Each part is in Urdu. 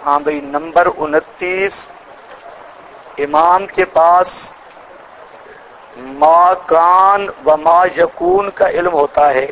ہاں بھائی، نمبر 29، امام کے پاس ما کان و ما یکون کا علم ہوتا ہے.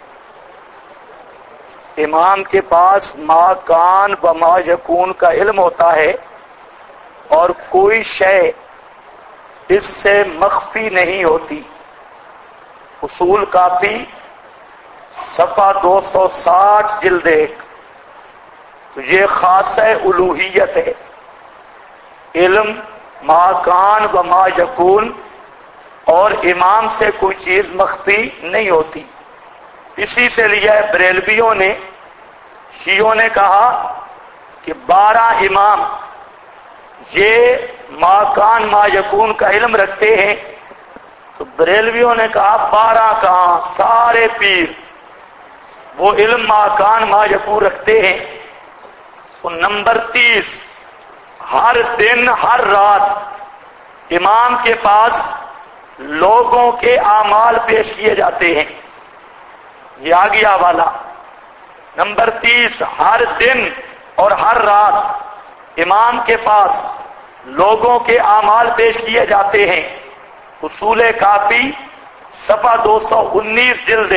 امام کے پاس ما کان و ما یکون کا علم ہوتا ہے اور کوئی شے اس سے مخفی نہیں ہوتی. اصول کافی صفحہ 260 جلد 1. تو یہ خاصہ الوہیت ہے، علم ما کان و ما یکون، اور امام سے کوئی چیز مخفی نہیں ہوتی. اسی سے لیا بریلویوں نے، شیعوں نے کہا کہ 12 امام یہ ما کان ما یکون کا علم رکھتے ہیں. تو بریلویوں نے کہا 12 کہاں، سارے پیر وہ علم ما کان ما یکون رکھتے ہیں. تو نمبر 30، ہر دن ہر رات امام کے پاس لوگوں کے اعمال پیش کیے جاتے ہیں. یہ آ گیا والا. نمبر 30، ہر دن اور ہر رات امام کے پاس لوگوں کے اعمال پیش کیے جاتے ہیں. اصول کافی صفحہ 219 جلد.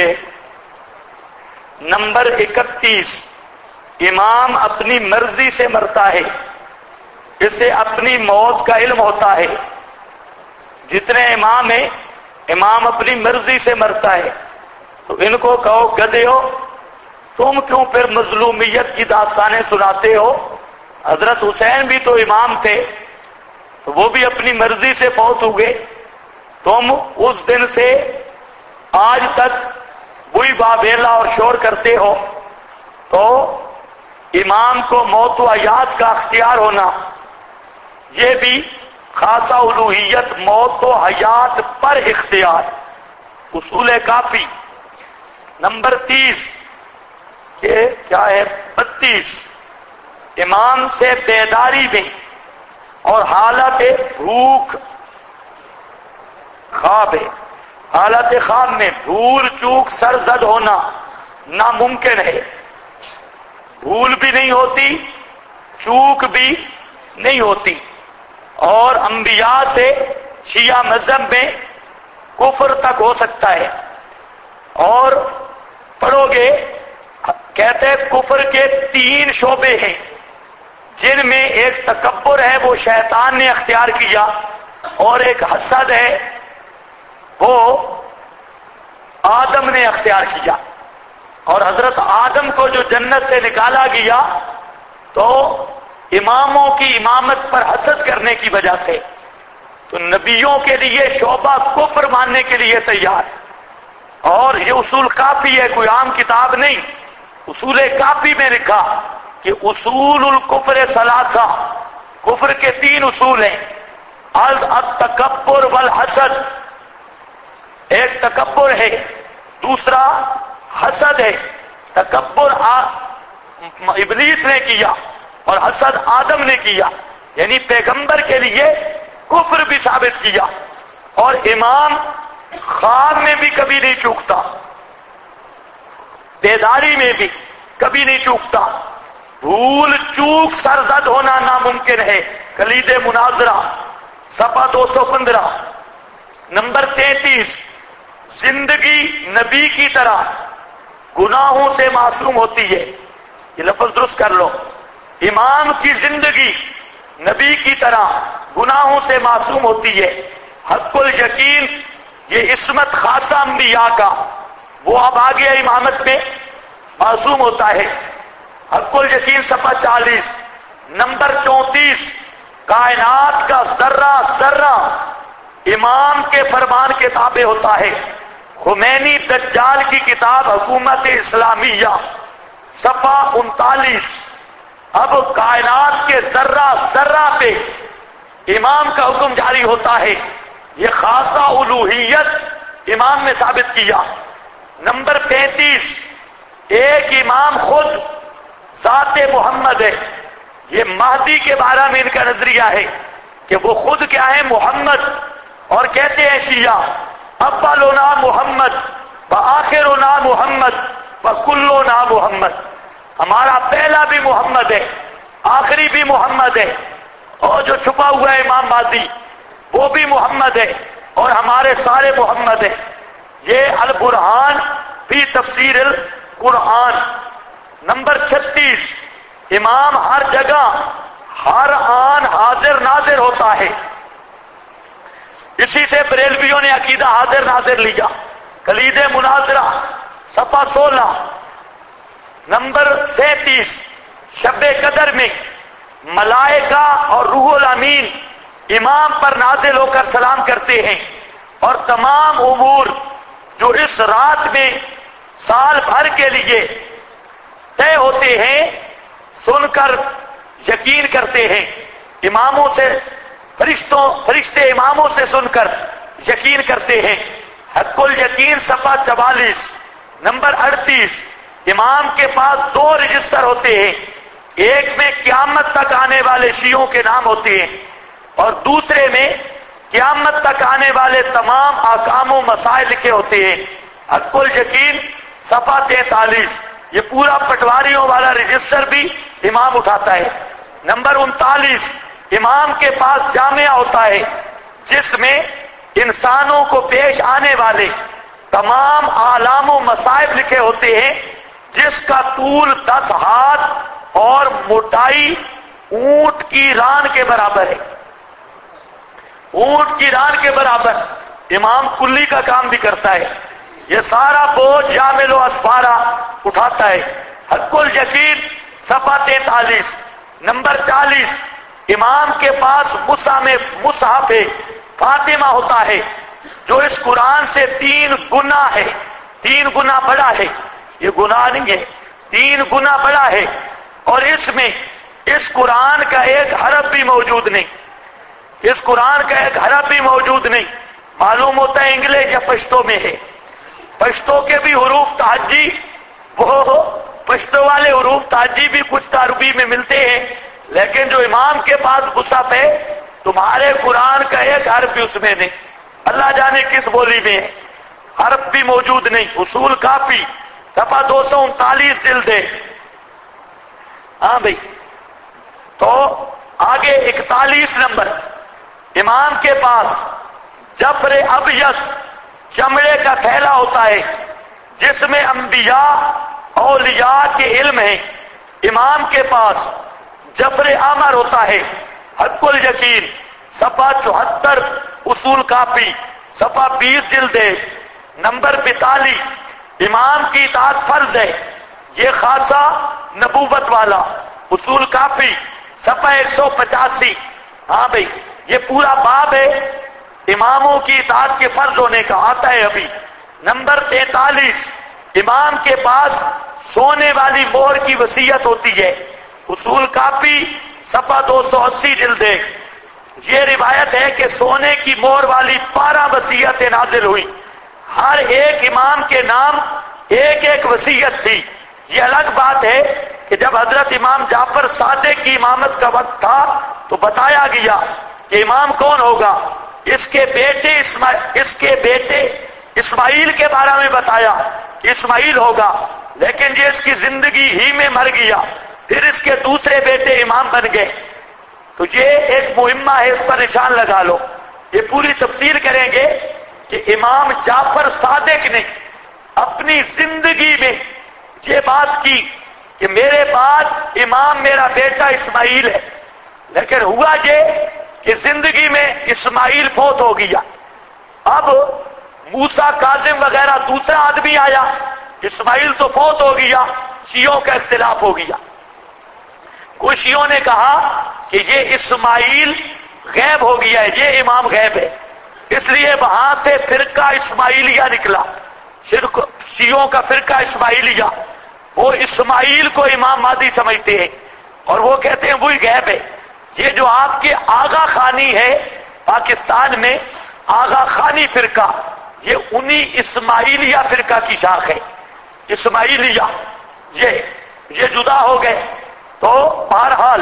نمبر 31، امام اپنی مرضی سے مرتا ہے، اسے اپنی موت کا علم ہوتا ہے. جتنے امام ہیں امام اپنی مرضی سے مرتا ہے. تو ان کو کہو گدھے ہو، تم کیوں پھر مظلومیت کی داستانیں سناتے ہو؟ حضرت حسین بھی تو امام تھے، تو وہ بھی اپنی مرضی سے فوت ہوئے. تم اس دن سے آج تک وہی واویلا اور شور کرتے ہو. تو امام کو موت و حیات کا اختیار ہونا، یہ بھی خاصہ الوہیت، موت و حیات پر اختیار. اصول کافی نمبر 30 کہ کیا ہے 32، امام سے بیداری میں اور حالت بھوک خواب ہے، حالت خواب میں بھول چوک سرزد ہونا ناممکن ہے. بھول بھی نہیں ہوتی، چوک بھی نہیں ہوتی. اور انبیاء سے شیعہ مذہب میں کفر تک ہو سکتا ہے. اور پڑھو گے کہتے ہیں کفر کے 3 شعبے ہیں، جن میں ایک تکبر ہے، وہ شیطان نے اختیار کیا، اور ایک حسد ہے، وہ آدم نے اختیار کیا. اور حضرت آدم کو جو جنت سے نکالا گیا تو اماموں کی امامت پر حسد کرنے کی وجہ سے. تو نبیوں کے لیے شعبہ کفر ماننے کے لیے تیار. اور یہ اصول کافی ہے، کوئی عام کتاب نہیں. اصول کافی میں لکھا کہ اصول الکفر ثلاثہ، کفر کے 3 اصول ہیں. التکبر والحسد، ایک تکبر ہے، دوسرا حسد ہے. تکبر ابلیس نے کیا اور حسد آدم نے کیا، یعنی پیغمبر کے لیے کفر بھی ثابت کیا. اور امام خواب میں بھی کبھی نہیں چوکتا، بیداری میں بھی کبھی نہیں چوکتا. بھول چوک سرزد ہونا ناممکن ہے. کلید مناظرہ صفحہ 215. نمبر 33، زندگی نبی کی طرح گناہوں سے معصوم ہوتی ہے. یہ لفظ درست کر لو، امام کی زندگی نبی کی طرح گناہوں سے معصوم ہوتی ہے. حق الیقین، یہ عصمت خاصہ انبیاء کا، وہ اب آگے امامت میں معصوم ہوتا ہے. حق الیقین صفحہ 40. نمبر 34، کائنات کا ذرہ ذرہ امام کے فرمان کے تابع ہوتا ہے. خمینی دجال کی کتاب حکومت اسلامیہ صفحہ 39. اب کائنات کے ذرہ ذرہ پہ امام کا حکم جاری ہوتا ہے. یہ خاصہ الوہیت امام نے ثابت کیا. نمبر 35، ایک امام خود ذات محمد ہے. یہ مہدی کے بارے میں ان کا نظریہ ہے کہ وہ خود کیا ہے؟ محمد. اور کہتے ہیں شیعہ اولنا محمد وآخرنا محمد وکلنا محمد، ہمارا پہلا بھی محمد ہے، آخری بھی محمد ہے، اور جو چھپا ہوا ہے امام مہدی وہ بھی محمد ہے، اور ہمارے سارے محمد ہیں۔ یہ البرہان فی تفسیر القرآن۔ نمبر 36، امام ہر جگہ ہر آن حاضر ناظر ہوتا ہے۔ اسی سے بریلویوں نے عقیدہ حاضر ناظر لیا۔ کلید مناظرہ صفحہ 16۔ نمبر 37، شب قدر میں ملائکہ اور روح الامین امام پر نازل ہو کر سلام کرتے ہیں، اور تمام امور جو اس رات میں سال بھر کے لیے طے ہوتے ہیں سن کر یقین کرتے ہیں۔ اماموں سے فرشتے اماموں سے سن کر یقین کرتے ہیں۔ حق الیقین صفحہ 44۔ نمبر 38، امام کے پاس 2 رجسٹر ہوتے ہیں، ایک میں قیامت تک آنے والے شیعوں کے نام ہوتے ہیں، اور دوسرے میں قیامت تک آنے والے تمام احکام و مسائل لکھے ہوتے ہیں۔ حق الیقین صفحہ 43۔ یہ پورا پٹواریوں والا رجسٹر بھی امام اٹھاتا ہے۔ نمبر 39، امام کے پاس جامعہ ہوتا ہے جس میں انسانوں کو پیش آنے والے تمام اعلام و مصائب لکھے ہوتے ہیں، جس کا طول 10 ہاتھ اور موٹائی اونٹ کی ران کے برابر ہے۔ اونٹ کی ران کے برابر امام کلی کا کام بھی کرتا ہے۔ یہ سارا بوجھ یامل و اسفارہ اٹھاتا ہے۔ حق الیقین صفحہ 43۔ نمبر 40، امام کے پاس مصحف فاطمہ ہوتا ہے جو اس قرآن سے 3 گنا ہے، 3 گنا بڑا ہے۔ یہ گناہ نہیں ہے، 3 گنا بڑا ہے، اور اس میں اس قرآن کا ایک حرف بھی موجود نہیں، اس قرآن کا ایک حرف بھی موجود نہیں۔ معلوم ہوتا ہے انگلش یا پشتو میں ہے۔ پشتو کے بھی حروف تہجی، وہ پشتو والے حروف تہجی بھی کچھ عربی میں ملتے ہیں، لیکن جو امام کے پاس مصحف ہے تمہارے قرآن کا ایک حرف بھی اس میں نہیں، اللہ جانے کس بولی میں ہے، حرف بھی موجود نہیں۔ اصول کافی صفحہ 239 جلد ہے۔ ہاں بھائی، تو آگے 41 نمبر، امام کے پاس جفر ابیض چمڑے کا تھیلا ہوتا ہے جس میں انبیاء اولیاء کے علم ہیں۔ امام کے پاس جفر احمر ہوتا ہے۔ حق الیقین صفحہ 74، اصول کافی صفحہ 20 جلد ہے۔ نمبر 42، امام کی اطاعت فرض ہے، یہ خاصہ نبوت والا، اصول کافی صفحہ 185۔ ہاں بھائی، یہ پورا باب ہے اماموں کی اطاعت کے فرض ہونے کا، آتا ہے ابھی۔ نمبر 43، امام کے پاس سونے والی مہر کی وصیت ہوتی ہے، اصول کافی صفحہ 280 جلد ہے۔ یہ روایت ہے کہ سونے کی مہر والی 12 وصیتیں نازل ہوئی، ہر ایک امام کے نام ایک ایک وصیت تھی۔ یہ الگ بات ہے کہ جب حضرت امام جعفر صادق کی امامت کا وقت تھا تو بتایا گیا کہ امام کون ہوگا، اس کے بیٹے اسماعیل کے بارے میں بتایا کہ اسماعیل ہوگا، لیکن یہ اس کی زندگی ہی میں مر گیا، پھر اس کے دوسرے بیٹے امام بن گئے۔ تو یہ ایک مہمہ ہے، اس پر نشان لگا لو۔ یہ پوری تفسیر کریں گے کہ امام جعفر صادق نے اپنی زندگی میں یہ بات کی کہ میرے بعد امام میرا بیٹا اسماعیل ہے، لیکن ہوا یہ کہ زندگی میں اسماعیل فوت ہو گیا۔ اب موسیٰ کاظم وغیرہ دوسرا آدمی آیا، اسماعیل تو فوت ہو گیا، شیعوں کا اختلاف ہو گیا۔ کچھ شیعوں نے کہا کہ یہ اسماعیل غیب ہو گیا ہے، یہ امام غیب ہے، اس لیے وہاں سے فرقہ اسماعیلیہ نکلا، شیعوں کا فرقہ اسماعیلیہ۔ وہ اسماعیل کو امام مہدی سمجھتے ہیں اور وہ کہتے ہیں وہی غیب ہے۔ یہ جو آپ کے آغا خانی ہے پاکستان میں، آغا خانی فرقہ، یہ انہی اسماعیلیہ فرقہ کی شاخ ہے، اسماعیلیہ۔ یہ جدا ہو گئے۔ تو بہرحال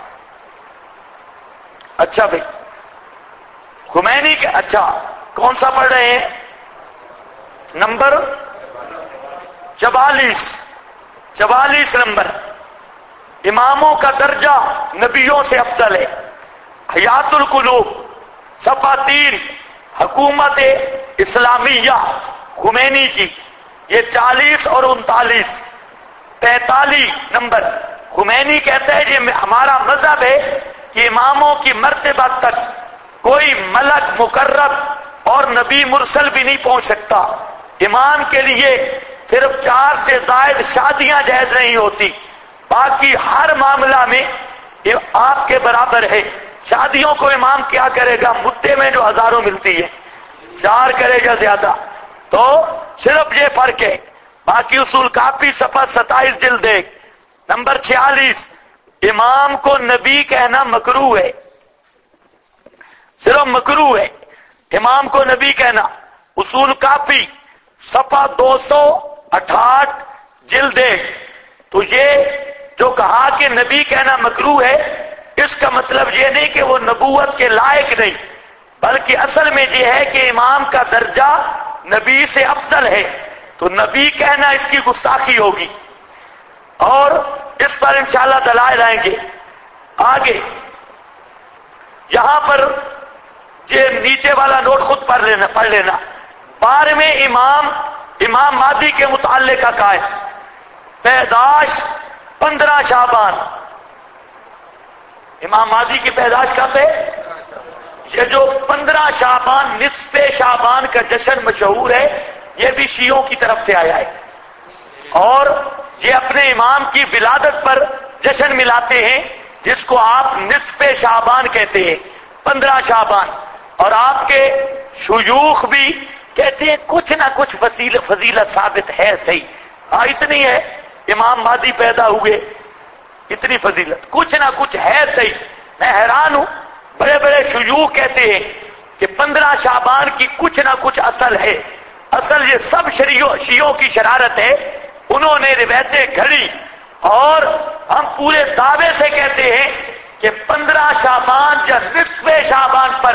اچھا بھائی، خمینی کے اچھا کون سا پڑھ رہے ہیں؟ نمبر 44 نمبر، اماموں کا درجہ نبیوں سے افضل ہے۔ حیات القلوب صفحہ 3 حکومت اسلامیہ خمینی کی، یہ 40 اور 39 45 نمبر۔ خمینی کہتا ہے یہ ہمارا مذہب ہے کہ اماموں کی مرتبہ تک کوئی ملک مقرب اور نبی مرسل بھی نہیں پہنچ سکتا۔ امام کے لیے صرف 4 سے زائد شادیاں جائز نہیں ہوتی، باقی ہر معاملہ میں یہ آپ کے برابر ہے۔ شادیوں کو امام کیا کرے گا؟ مدے میں جو ہزاروں ملتی ہے 4 کرے گا زیادہ، تو صرف یہ فرق ہے۔ باقی اصول کافی صفحہ 27 جلد 1 نمبر 46 امام کو نبی کہنا مکروہ ہے، صرف مکروہ ہے امام کو نبی کہنا۔ اصول کافی صفحہ 268 جلد 1۔ تو یہ جو کہا کہ نبی کہنا مکروہ ہے، اس کا مطلب یہ نہیں کہ وہ نبوت کے لائق نہیں، بلکہ اصل میں یہ ہے کہ امام کا درجہ نبی سے افضل ہے، تو نبی کہنا اس کی گستاخی ہوگی، اور اس پر انشاءاللہ دلائل آئیں گے آگے۔ یہاں پر یہ نیچے والا نوٹ خود پڑھ لینا۔ 12ویں امام مہدی کے متعلق کا ہے، پیدائش 15 شعبان۔ امام مہدی کی پیدائش کب ہے؟ یہ جو 15 شعبان نصف شعبان کا جشن مشہور ہے، یہ بھی شیعوں کی طرف سے آیا ہے، اور یہ اپنے امام کی ولادت پر جشن ملاتے ہیں، جس کو آپ نصف شعبان کہتے ہیں، 15 شعبان۔ اور آپ کے شیوخ بھی کہتے ہیں کچھ نہ کچھ فضیلت ثابت ہے، صحیح ہاں اتنی ہے، امام مہدی پیدا ہوئے اتنی فضیلت، کچھ نہ کچھ ہے صحیح۔ میں حیران ہوں، بڑے بڑے شیوخ کہتے ہیں کہ 15 شعبان کی کچھ نہ کچھ اصل ہے۔ اصل یہ سب شیعوں کی شرارت ہے، انہوں نے روایتیں گھڑی، اور ہم پورے دعوے سے کہتے ہیں کہ 15 شعبان یا نصف شعبان پر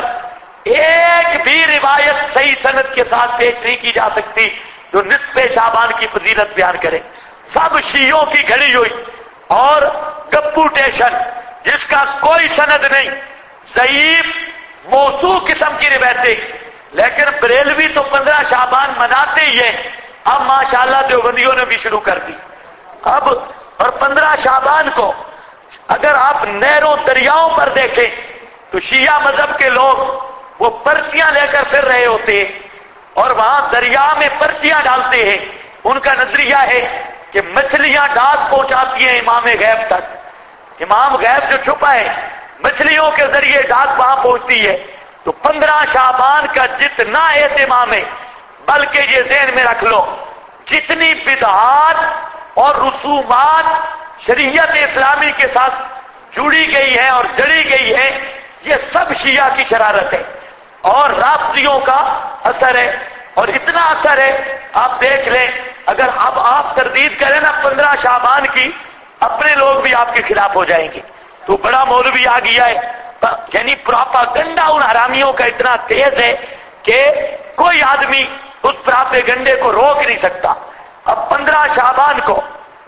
ایک بھی روایت صحیح سند کے ساتھ پیش نہیں کی جا سکتی جو نصف شعبان کی فضیلت بیان کرے۔ سب شیعوں کی گھڑی ہوئی اور کمپوٹیشن جس کا کوئی سند نہیں، ضعیف موضوع قسم کی روایتیں، لیکن بریلوی تو 15 شعبان مناتے ہی ہیں، اب ماشاءاللہ دیوبندیوں نے بھی شروع کر دی اب۔ اور 15 شعبان کو اگر آپ نہروں دریاؤں پر دیکھیں تو شیعہ مذہب کے لوگ وہ پرچیاں لے کر پھر رہے ہوتے ہیں، اور وہاں دریا میں پرچیاں ڈالتے ہیں۔ ان کا نظریہ ہے کہ مچھلیاں ڈاک پہنچاتی ہیں امام غیب تک، امام غیب جو چھپا ہے مچھلیوں کے ذریعے ڈاک وہاں پہنچتی ہے۔ تو 15 شعبان کا جتنا اہتمام ہے، بلکہ یہ ذہن میں رکھ لو، جتنی بدعات اور رسومات شریعت اسلامی کے ساتھ جڑی گئی ہے اور جڑی گئی ہے، یہ سب شیعہ کی شرارت ہے اور رافضیوں کا اثر ہے، اور اتنا اثر ہے آپ دیکھ لیں، اگر اب آپ تردید کریں نا 15 شعبان کی، اپنے لوگ بھی آپ کے خلاف ہو جائیں گے۔ تو بڑا مولوی آ گیا ہے، یعنی پراپاگنڈا ان حرامیوں کا اتنا تیز ہے کہ کوئی آدمی اس پراپاگنڈے کو روک نہیں سکتا۔ اب 15 شعبان کو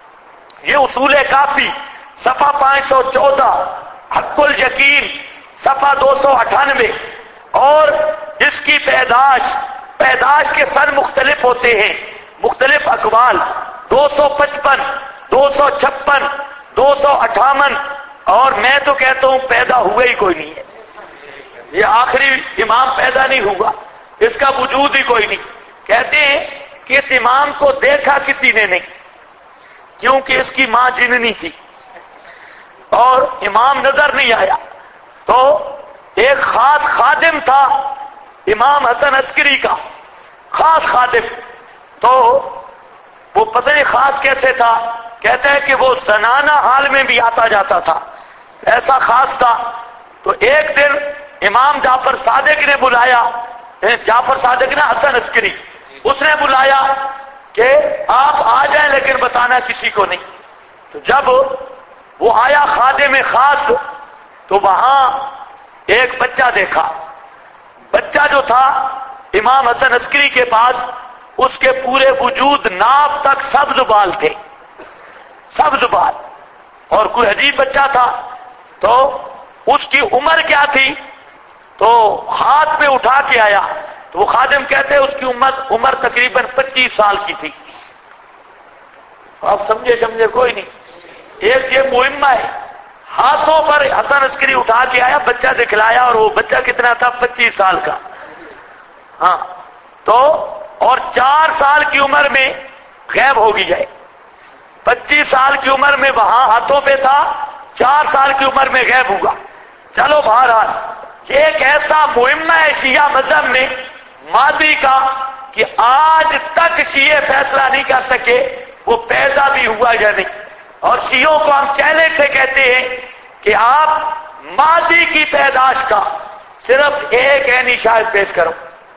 یہ اصول کافی صفحہ 514، حق الیقین صفحہ 298، اور اس کی پیدائش کے سن مختلف ہوتے ہیں، مختلف اقوال، 255، 256، 258، اور میں تو کہتا ہوں پیدا ہوا ہی کوئی نہیں ہے، یہ آخری امام پیدا نہیں ہوا، اس کا وجود ہی کوئی نہیں۔ کہتے ہیں کہ اس امام کو دیکھا کسی نے نہیں، کیونکہ اس کی ماں جننی تھی اور امام نظر نہیں آیا۔ تو ایک خاص خادم تھا امام حسن عسکری کا، خاص خادم، تو وہ پتہ نہیں خاص کیسے تھا، کہتا ہے کہ وہ زنانہ حال میں بھی آتا جاتا تھا، ایسا خاص تھا۔ تو ایک دن امام جعفر صادق نے بلایا، جعفر صادق نے حسن عسکری، اس نے بلایا کہ آپ آ جائیں لیکن بتانا کسی کو نہیں۔ تو جب وہ آیا خادم خاص، تو وہاں ایک بچہ دیکھا، بچہ جو تھا امام حسن عسکری کے پاس، اس کے پورے وجود ناف تک سبز بال تھے، سبز بال، اور کوئی عجیب بچہ تھا، تو اس کی عمر کیا تھی، تو ہاتھ پہ اٹھا کے آیا، تو وہ خادم کہتے ہیں اس کی عمر تقریباً 25 سال کی تھی۔ آپ سمجھے کوئی نہیں، ایک یہ مہمہ ہے، ہاتھوں پر حسن عسکری اٹھا کے آیا، بچہ دکھلایا، اور وہ بچہ کتنا تھا، 25 سال کا۔ ہاں تو اور 4 سال کی عمر میں غائب ہو گئی ہے، 25 سال کی عمر میں وہاں ہاتھوں پہ تھا، 4 سال کی عمر میں غائب ہوا۔ چلو بہرحال یہ ایک ایسا مہمہ ہے شیعہ مذہب میں ماضی کا کہ آج تک شیعہ فیصلہ نہیں کر سکے وہ پیدا بھی ہوا یا نہیں، اور شیعوں کو ہم چیلنج سے کہتے ہیں کہ آپ ماضی کی پیدائش کا صرف ایک عینی شاہد پیش کرو،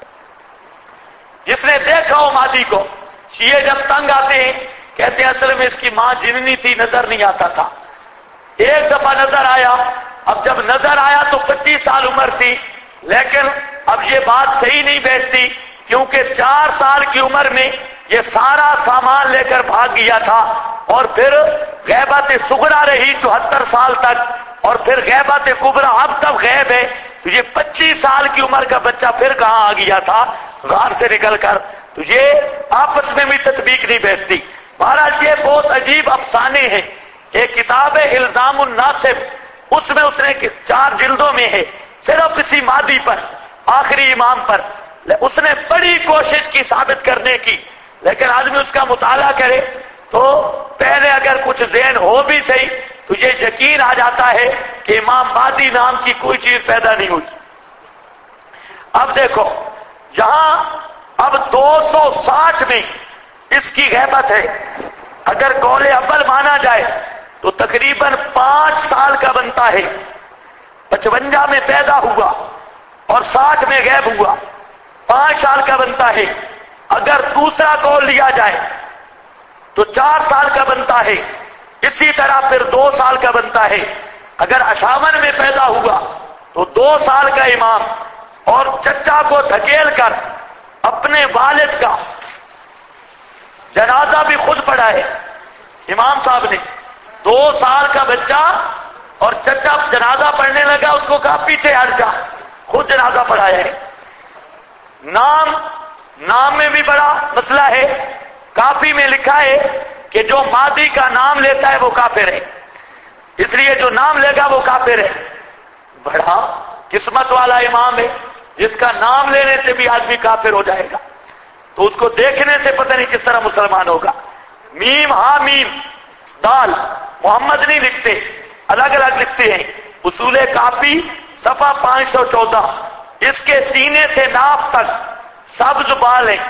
جس نے دیکھا ہو ماضی کو۔ شیعہ جب تنگ آتے ہیں کہتے ہیں اصل میں اس کی ماں جننی تھی، نظر نہیں آتا تھا، ایک دفعہ نظر آیا، اب جب نظر آیا تو 25 سال عمر تھی، لیکن اب یہ بات صحیح نہیں بیٹھتی کیونکہ 4 سال کی عمر میں یہ سارا سامان لے کر بھاگ گیا تھا، اور پھر غیبت صغرا رہی 74 سال تک، اور پھر غیبت کبرا اب تک غیب ہے، تو یہ 25 سال کی عمر کا بچہ پھر کہاں آ گیا تھا غار سے نکل کر، تو یہ آپس میں بھی تطبیق نہیں بیٹھتی۔ مہاراج یہ بہت عجیب افسانے ہیں۔ ایک کتاب ہے الزام الناصب، اس میں اس نے 4 جلدوں میں ہے، صرف اسی مادی پر، آخری امام پر اس نے بڑی کوشش کی ثابت کرنے کی، لیکن آدمی اس کا مطالعہ کرے تو پہلے اگر کچھ ذہن ہو بھی صحیح تو یہ یقین آ جاتا ہے کہ امام مہدی نام کی کوئی چیز پیدا نہیں ہوئی۔ اب دیکھو یہاں اب 260 میں اس کی غیبت ہے، اگر قول اول مانا جائے تو تقریباً 5 سال کا بنتا ہے، 55 میں پیدا ہوا اور 60 میں غائب ہوا، 5 سال کا بنتا ہے۔ اگر دوسرا قول لیا جائے تو 4 سال کا بنتا ہے، اسی طرح پھر 2 سال کا بنتا ہے۔ اگر 58 میں پیدا ہوا تو 2 سال کا امام، اور چچا کو دھکیل کر اپنے والد کا جنازہ بھی خود پڑھا ہے امام صاحب نے، 2 سال کا بچہ اور چچا جنازہ پڑھنے لگا، اس کو کہا پیچھے ہٹ جا، خود جنازہ پڑھایا ہے۔ نام میں بھی بڑا مسئلہ ہے، کافی میں لکھا ہے کہ جو مادی کا نام لیتا ہے وہ کافر ہے، اس لیے جو نام لے گا وہ کافر ہے۔ بڑا قسمت والا امام ہے جس کا نام لینے سے بھی آدمی کافر ہو جائے گا، تو اس کو دیکھنے سے پتہ نہیں کس طرح مسلمان ہوگا۔ میم ہا میم دال محمد نہیں لکھتے، الگ الگ لکھتے ہیں۔ اصول کافی صفحہ 514، اس کے سینے سے ناف تک سبز بال ہیں۔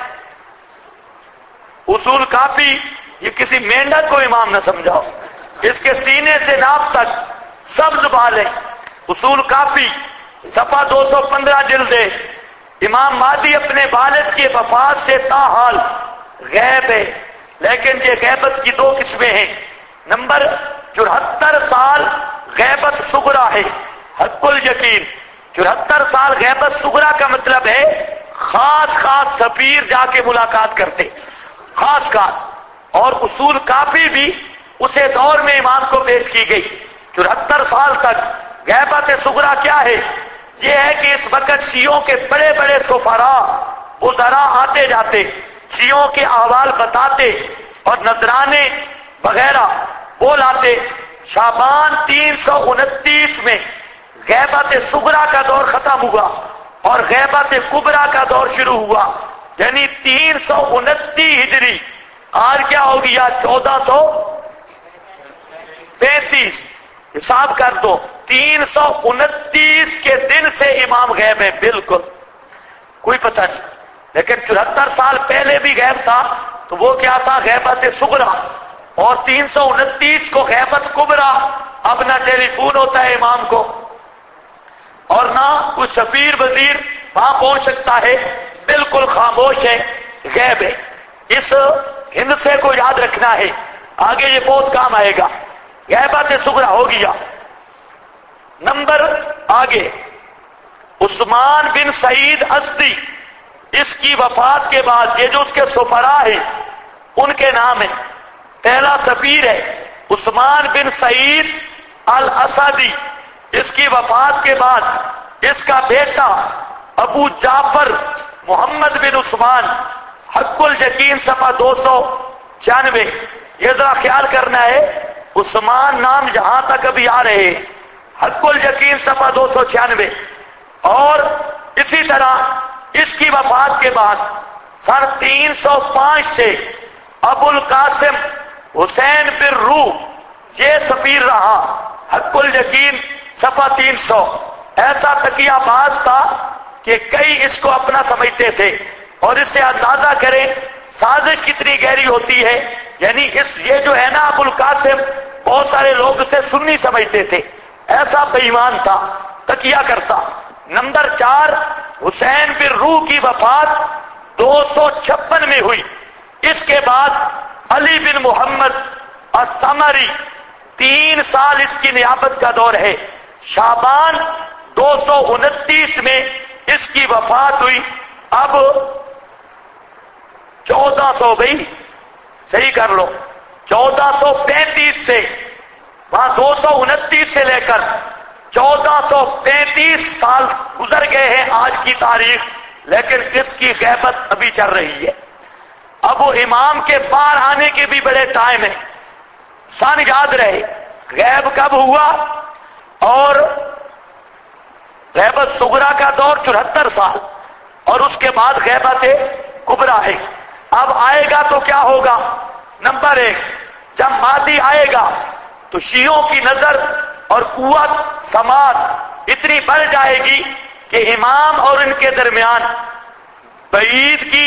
اصول کافی، یہ کسی مینڈک کو امام نہ سمجھاؤ، اس کے سینے سے ناف تک سبز بال ہیں۔ اصول کافی صفحہ 215 جلد ہے۔ امام مہدی اپنے والد کی وفات سے تاحال غیب ہے، لیکن یہ غیبت کی 2 قسمیں ہیں۔ نمبر 74 سال غیبت صغرا ہے، حق الیقین۔ 74 سال غیبت صغرا کا مطلب ہے خاص سفیر جا کے ملاقات کرتے، خاص، اور اصول کافی بھی اسے دور میں امام کو پیش کی گئی۔ 74 سال تک غیبت صغرا کیا ہے؟ یہ ہے کہ اس وقت شیعوں کے بڑے بڑے سفراء وزراء آتے جاتے، شیعوں کے احوال بتاتے اور نذرانے وغیرہ وہ لاتے۔ شعبان 329 میں غیبت صغرا کا دور ختم ہوا اور غیبت کبرا کا دور شروع ہوا، یعنی 329 ہجری۔ آج کیا ہو گیا؟ 1435۔ حساب کر دو، 329 کے دن سے امام غیب ہے، بالکل کوئی پتہ نہیں۔ لیکن 74 سال پہلے بھی غیب تھا، تو وہ کیا تھا؟ غیبت صغرا۔ اور 329 کو غیبت کبرا۔ اب نہ ٹیلی فون ہوتا ہے امام کو، اور نہ کوئی سفیر وزیر وہاں پہنچ سکتا ہے، بالکل خاموش ہے، غیب ہے۔ اس ہندسے کو یاد رکھنا ہے، آگے یہ بہت کام آئے گا۔ غیبت صغرا ہو گیا۔ نمبر آگے، عثمان بن سعید ازدی، اس کی وفات کے بعد یہ جو اس کے سفراء ہیں ان کے نام ہیں۔ پہلا سفیر ہے عثمان بن سعید الاسدی، اس کی وفات کے بعد اس کا بیٹا ابو جعفر محمد بن عثمان، حق الیقین صفحہ 296۔ یہ ذرا خیال کرنا ہے، عثمان نام یہاں تک ابھی آ رہے ہیں، حق الیقین صفحہ 296۔ اور اسی طرح اس کی وفات کے بعد سن 305 سے ابو القاسم حسین بن روح یہ سفیر رہا، حق الیقین صفحہ 300۔ ایسا تقیہ باز تھا کہ کئی اس کو اپنا سمجھتے تھے، اور اس سے اندازہ کریں سازش کتنی گہری ہوتی ہے۔ یعنی یہ جو ہے نا ابو القاسم، بہت سارے لوگ اسے سنی سمجھتے تھے، ایسا بے ایمان تھا، تقیہ کرتا۔ نمبر 4، حسین بن روح کی وفات 256 میں ہوئی۔ اس کے بعد علی بن محمد الثمری، 3 سال اس کی نیابت کا دور ہے۔ شعبان 229 میں اس کی وفات ہوئی۔ اب 1400 گئی، صحیح کر لو، 1435 سے وہاں 229 سے لے کر 1435 سال گزر گئے ہیں آج کی تاریخ، لیکن اس کی غیبت ابھی چل رہی ہے۔ اب وہ امام کے پار آنے کے بھی بڑے ٹائم ہیں، سن یاد رہے غیب کب ہوا، اور غیبت صغرا کا دور 74 سال، اور اس کے بعد غیبت کبرا ہے۔ اب آئے گا تو کیا ہوگا؟ نمبر 1، جب مہدی آئے گا تو شیعوں کی نظر اور قوت سماعت اتنی بڑھ جائے گی کہ امام اور ان کے درمیان بعید کی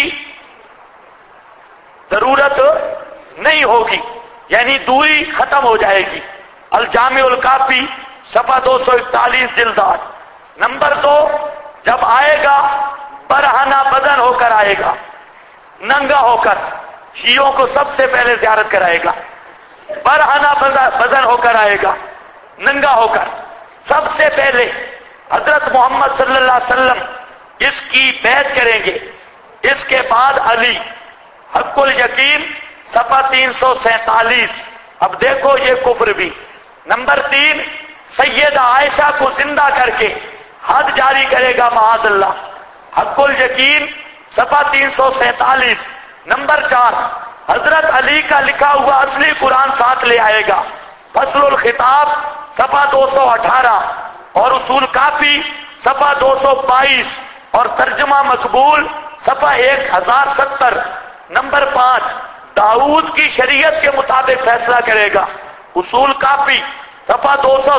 ضرورت نہیں ہوگی، یعنی دوری ختم ہو جائے گی۔ الجامع الکافی صفحہ 241 جلد 8۔ نمبر 2، جب آئے گا برہنہ بدن ہو کر آئے گا، ننگا ہو کر، شیعوں کو سب سے پہلے زیارت کرائے گا، برہنہ بدن ہو کر آئے گا، ننگا ہو کر۔ سب سے پہلے حضرت محمد صلی اللہ علیہ وسلم اس کی بیعت کریں گے، اس کے بعد علی، حق الیقین صفحہ 347۔ اب دیکھو یہ کفر بھی۔ نمبر 3، سیدہ عائشہ کو زندہ کر کے حد جاری کرے گا معاذ اللہ، حق الیقین صفحہ 347۔ نمبر 4، حضرت علی کا لکھا ہوا اصلی قرآن ساتھ لے آئے گا، فصل الخطاب صفحہ 218، اور اصول کافی صفحہ 222، اور ترجمہ مقبول صفحہ 1070۔ نمبر 5، داؤد کی شریعت کے مطابق فیصلہ کرے گا، اصول کافی صفحہ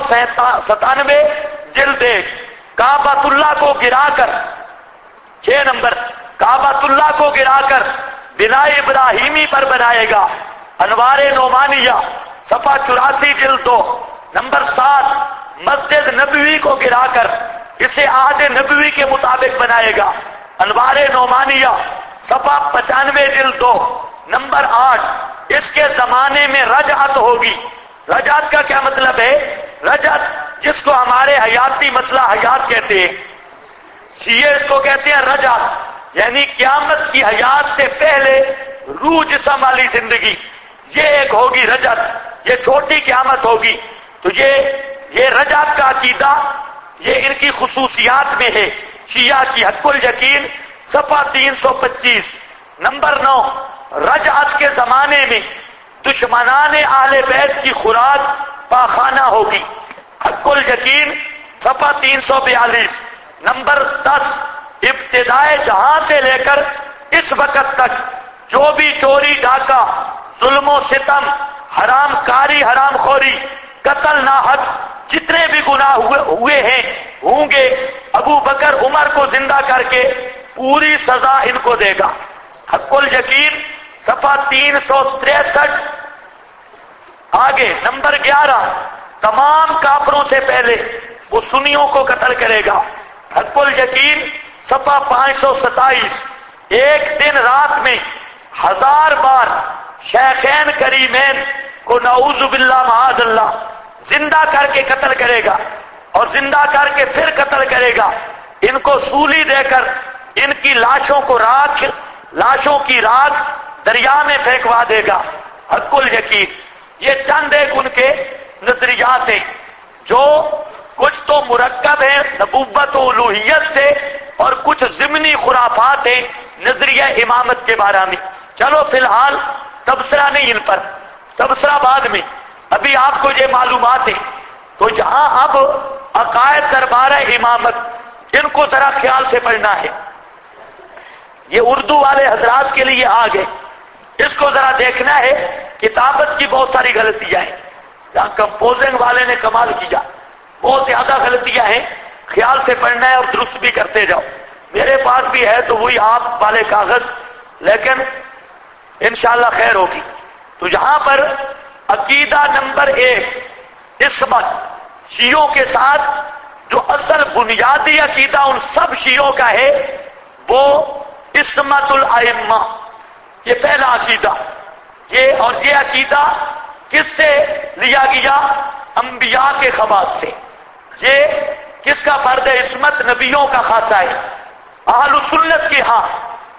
297 جلد 1۔ کعبۃ اللہ کو گرا کر، 6 نمبر، کعبۃ اللہ کو گرا کر بنا ابراہیمی پر بنائے گا، انوار نعمانیہ صفحہ 84 جلد 2۔ نمبر 7، مسجد نبوی کو گرا کر اسے عہد نبوی کے مطابق بنائے گا، انوار نعمانیہ صفحہ 95 جلد 2۔ نمبر 8، اس کے زمانے میں رجعت ہوگی۔ رجعت کا کیا مطلب ہے؟ رجعت جس کو ہمارے حیاتی مسئلہ حیات کہتے ہیں، شیعہ اس کو کہتے ہیں رجعت، یعنی قیامت کی حیات سے پہلے روح جسم والی زندگی، یہ ایک ہوگی رجعت، یہ چھوٹی قیامت ہوگی۔ تو یہ رجعت کا عقیدہ یہ ان کی خصوصیات میں ہے، شیعہ کی حق الیقین صفحہ 325۔ نمبر 9، رجعت کے زمانے میں دشمنان اہل بیت کی خوراک پاخانہ ہوگی، حق الیقین صفحہ 342۔ نمبر 10، ابتدائے جہاں سے لے کر اس وقت تک جو بھی چوری ڈاکہ، ظلم و ستم، حرام کاری، حرام خوری، قتل ناحق، جتنے بھی گناہ ہوئے ہیں ہوں گے، ابو بکر عمر کو زندہ کر کے پوری سزا ان کو دے گا، حق الیقین صفحہ 363۔ آگے نمبر 11، تمام کافروں سے پہلے وہ سنیوں کو قتل کرے گا، حق الیقین صفحہ 527۔ ایک دن رات میں 1000 بار شیخین کریمین کو نعوذ باللہ معاذ اللہ زندہ کر کے قتل کرے گا، اور زندہ کر کے پھر قتل کرے گا، ان کو سولی دے کر ان کی لاشوں کی راکھ دریا میں پھینکوا دے گا، حق الیقین۔ یہ چند ایک ان کے نظریات ہیں جو کچھ تو مرکب ہیں نبوت و الوہیت سے اور کچھ ضمنی خرافات ہیں نظریہ امامت کے بارے میں. چلو فی الحال تبصرہ نہیں ان پر، تبصرہ بعد میں، ابھی آپ کو یہ معلومات ہے. تو یہاں اب عقائد دربارہ امامت ان کو ذرا خیال سے پڑھنا ہے. یہ اردو والے حضرات کے لیے آ گئے، اس کو ذرا دیکھنا ہے. کتابت کی بہت ساری غلطیاں ہیں، جہاں کمپوزنگ والے نے کمال کیا، بہت زیادہ غلطیاں ہیں. خیال سے پڑھنا ہے اور درست بھی کرتے جاؤ. میرے پاس بھی ہے تو وہی آپ والے کاغذ، لیکن انشاءاللہ خیر ہوگی. تو یہاں پر عقیدہ نمبر 1 عصمت، شیعوں کے ساتھ جو اصل بنیادی عقیدہ ان سب شیعوں کا ہے وہ عصمت الائمہ. یہ پہلا عقیدہ. یہ عقیدہ کس سے لیا گیا؟ انبیاء کے خواص سے. یہ کس کا فرض ہے؟ عصمت نبیوں کا خاصہ ہے. اہل سنت کے ہاں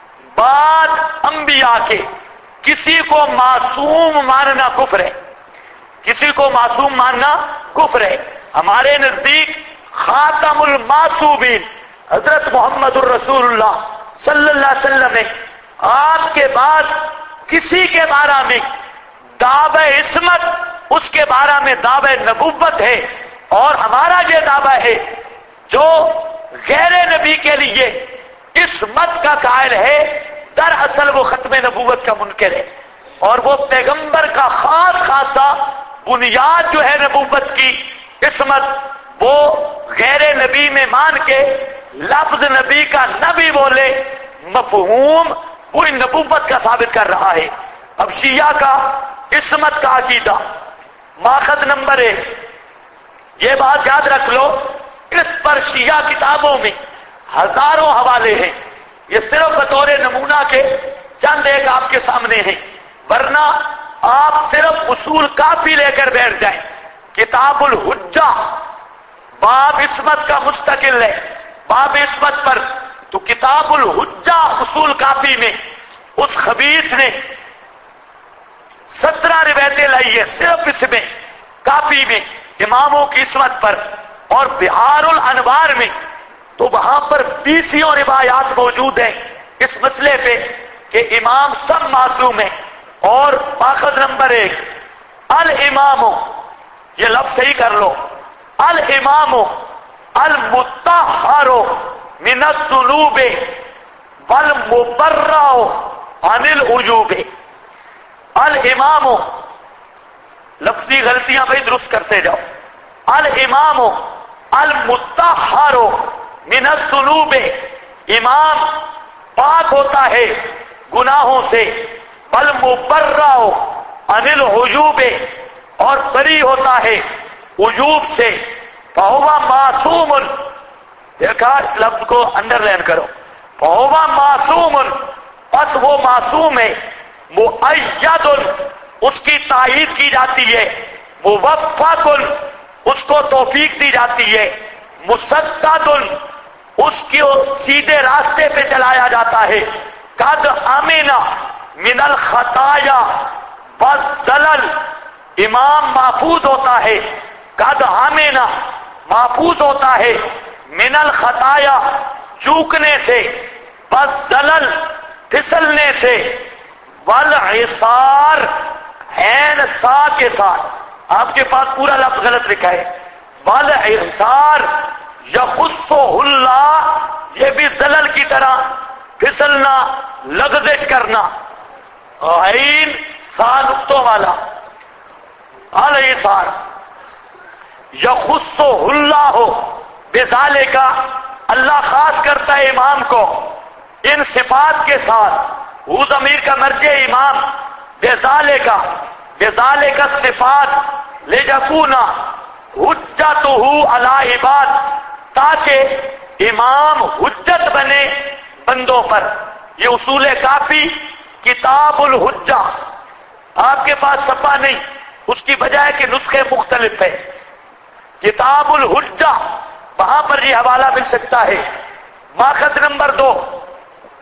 بعد انبیاء کے کسی کو معصوم ماننا کفر ہے، کسی کو معصوم ماننا کفر ہے. ہمارے نزدیک خاتم المعصومین حضرت محمد الرسول اللہ صلی اللہ علیہ وسلم نے آپ کے بعد کسی کے بارے میں دعوی عصمت، اس کے بارے میں دعوی نبوت ہے. اور ہمارا یہ دعویٰ ہے جو غیر نبی کے لیے عصمت کا قائل ہے دراصل وہ ختم نبوت کا منکر ہے. اور وہ پیغمبر کا خاصہ بنیاد جو ہے نبوت کی عصمت، وہ غیر نبی میں مان کے لفظ نبی کا نبی بولے، مفہوم پوری نبوت کا ثابت کر رہا ہے. اب شیعہ کا عصمت کا عقیدہ ماخذ نمبر 1، یہ بات یاد رکھ لو، اس پر شیعہ کتابوں میں ہزاروں حوالے ہیں. یہ صرف بطور نمونہ کے چند ایک آپ کے سامنے ہیں، ورنہ آپ صرف اصول کافی لے کر بیٹھ جائیں. کتاب الحجہ باب عصمت کا مستقل ہے، باب عصمت پر. تو کتاب الحجہ اصول کافی میں اس خبیث نے 17 روایتیں لائی ہے صرف اس میں کافی میں اماموں کی عصمت پر. اور بہار الانوار میں تو وہاں پر 20 روایات موجود ہیں اس مسئلے پہ کہ امام سب معصوم ہیں. اور ماخذ نمبر 1 الامام، یہ لفظ صحیح کر لو، الامام المطہر من الذنوب والمبرأ عن العیوب. الامام، لفظی غلطیاں بھائی درست کرتے جاؤ. الامام المطہر من الذنوب، امام پاک ہوتا ہے گناہوں سے، والمبرأ عن العیوب، اور بری ہوتا ہے عیوب سے. فہو معصوم، دیکھا اس لفظ کو انڈر لائن کرو، فہو معصوم، پس وہ معصوم ہے. مؤید، اس کی تائید کی جاتی ہے. موفق، اس کو توفیق دی جاتی ہے. مسدد، اس کو سیدھے راستے پہ چلایا جاتا ہے. قد امن من الخطایا والزلل، امام محفوظ ہوتا ہے. قد امن، محفوظ ہوتا ہے، من الخطایا، چوکنے سے، والزلل، پھسلنے سے، والعثار، عین سا کے ساتھ. آپ کے پاس پورا لفظ غلط لکھا ہے. والعثار یخصہ اللہ، یہ بھی زلل کی طرح پھسلنا، لغزش کرنا. عین سا نقطوں والا، العثار یخصہ اللہ ہو بذالک، اللہ خاص کرتا ہے امام کو ان صفات کے ساتھ. وہ ضمیر کا مرجع امام، بذالک، بذالک الصفات لیکون حجتہ علی عباد، تاکہ امام حجت بنے بندوں پر. یہ اصول کافی کتاب الحجہ. آپ کے پاس صفحہ نہیں، اس کی بجائے کہ نسخے مختلف ہے. کتاب الحجہ، وہاں پر یہ حوالہ مل سکتا ہے. ماخذ نمبر 2،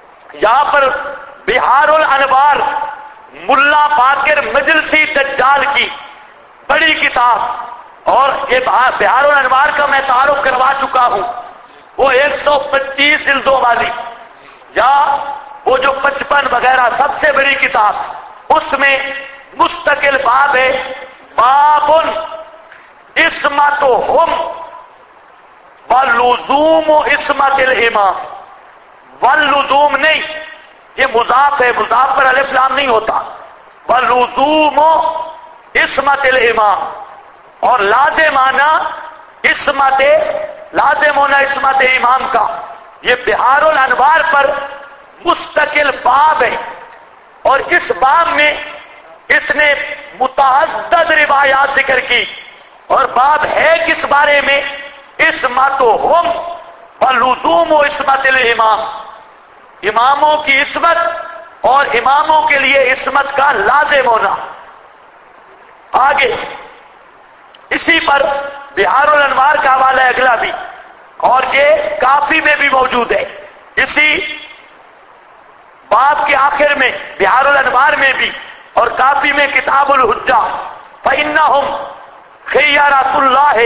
یہاں پر بہار الانوار ملا باقر مجلسی دجال کی بڑی کتاب، اور یہ بہار الانوار کا میں تعارف کروا چکا ہوں، وہ 125 جلدوں والی، یا وہ جو 55 وغیرہ سب سے بڑی کتاب، اس میں مستقل باب ہے، باب عصمتہم واللزوم عصمت الامام۔ واللزوم نہیں، یہ مضاف ہے، مضاف پر الف لام نہیں ہوتا، واللزوم عصمت الامام، اور لازم آنا عصمت، لازم ہونا عصمت امام کا۔ یہ بہار الانوار پر مستقل باب ہے، اور اس باب میں اس نے متعدد روایات ذکر کی، اور باب ہے کس بارے میں؟ عصمتہم واللزوم عصمت الامام، اماموں کی عصمت اور اماموں کے لیے عصمت کا لازم ہونا۔ آگے اسی پر بہار الانوار کا حوالہ ہے اگلا بھی، اور یہ کافی میں بھی موجود ہے، اسی باب کے آخر میں بہار الانوار میں بھی، اور کافی میں کتاب الحجہ، فإنہم خیارات اللہ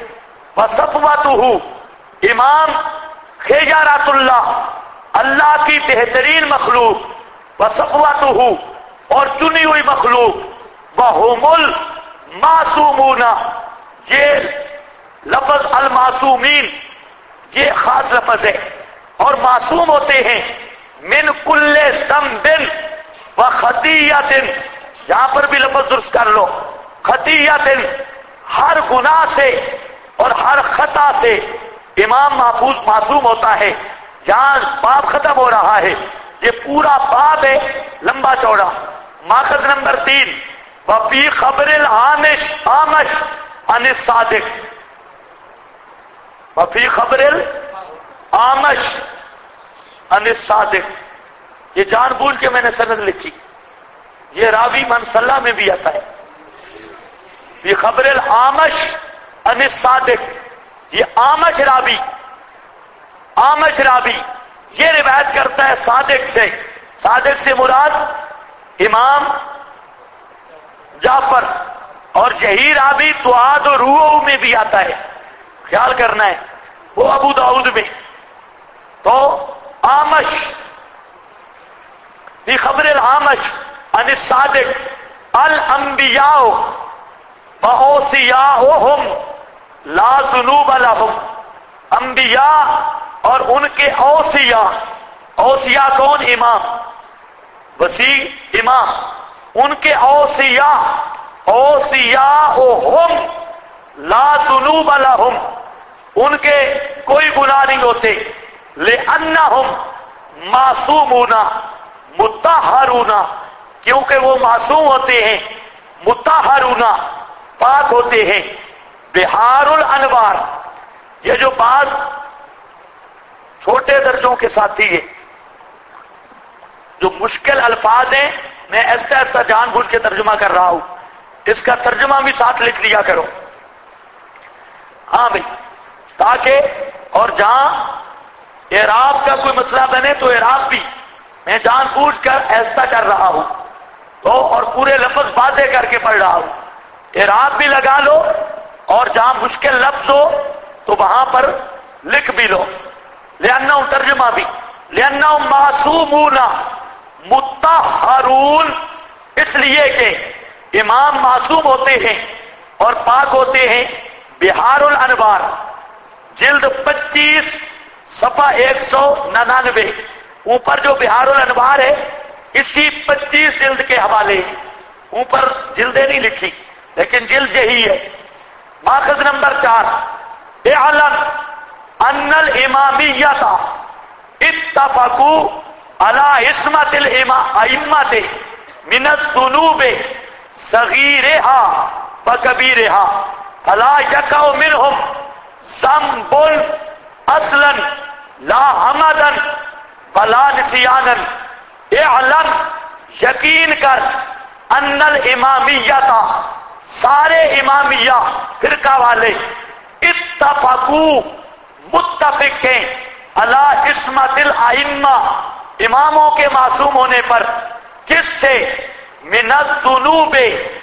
وصفوتہ، امام خیارات اللہ، اللہ کی بہترین مخلوق، وصفوتہ، اور چنی ہوئی مخلوق، وہم المعصومون، یہ لفظ المعصومین یہ خاص لفظ ہے، اور معصوم ہوتے ہیں من کل ذنب و خطیۃ، یہاں پر بھی لفظ درست کر لو، خطیۃ، ہر گناہ سے اور ہر خطا سے امام محفوظ معصوم ہوتا ہے۔ یہاں باب ختم ہو رہا ہے، یہ پورا باب ہے لمبا چوڑا۔ ماخذ نمبر 3، وفی خبر العامش عامش عن الصادق، وفی خبر العامش عن الصادق، یہ جان بوجھ کے میں نے سند لکھی، یہ راوی من صلی میں بھی آتا ہے، فی خبر العامش عن الصادق، یہ عامش راوی، عامش راوی یہ روایت کرتا ہے صادق سے، صادق سے مراد امام جعفر، اور یہی راوی دعاد و روح میں بھی آتا ہے، خیال کرنا ہے، وہ ابو داؤد میں۔ تو عامش فی خبر العامش عن الصادق، الانبیاء واوصیاؤہم لا ذنوب لہم، انبیاء اور ان کے اوصیاء، اوصیاء کون؟ امام، وسیع امام، ان کے اوصیاء، اوصیاؤہم لا ذنوب لہم، ان کے کوئی گناہ نہیں ہوتے، لأنہم معصومون مطہرون، کیونکہ وہ معصوم ہوتے ہیں، مطہرون پاک ہوتے ہیں۔ بہار الانوار، یہ جو بعض چھوٹے درجوں کے ساتھی ہیں، جو مشکل الفاظ ہیں، میں ایسا ایسا جان بوجھ کے ترجمہ کر رہا ہوں، اس کا ترجمہ بھی ساتھ لکھ دیا کرو، ہاں بھائی، تاکہ اور جہاں اعراب کا کوئی مسئلہ بنے تو اعراب بھی میں جان بوجھ کر ایسا کر رہا ہوں، تو اور پورے لفظ واضح کر کے پڑھ رہا ہوں، اعراب بھی لگا لو، اور جہاں مشکل لفظ ہو تو وہاں پر لکھ بھی لو، لأنہم ترجمہ بھی، لأنہم معصومون مطہرون، اس لیے کہ امام معصوم ہوتے ہیں اور پاک ہوتے ہیں۔ بہار الانوار جلد 25 صفحہ 199، اوپر جو بہار الانوار ہے اسی 25 جلد کے حوالے، اوپر جلدیں نہیں لکھی لیکن جلد یہی ہے۔ ماخذ نمبر 4، اعلم ان الامامیت اتفقوا علی عصمت الائمۃ من الذنوب صغیرها وکبیرها، فلا یقع منهم ذنب اصلا لا عمدا ولا نسیانا۔ اعلم، یقین کر، ان الامامیت، سارے امامیہ فرقہ والے، اتفقوا متفق ہیں، علی عصمت الائمہ، اماموں کے معصوم ہونے پر، کس سے؟ من الذنوب،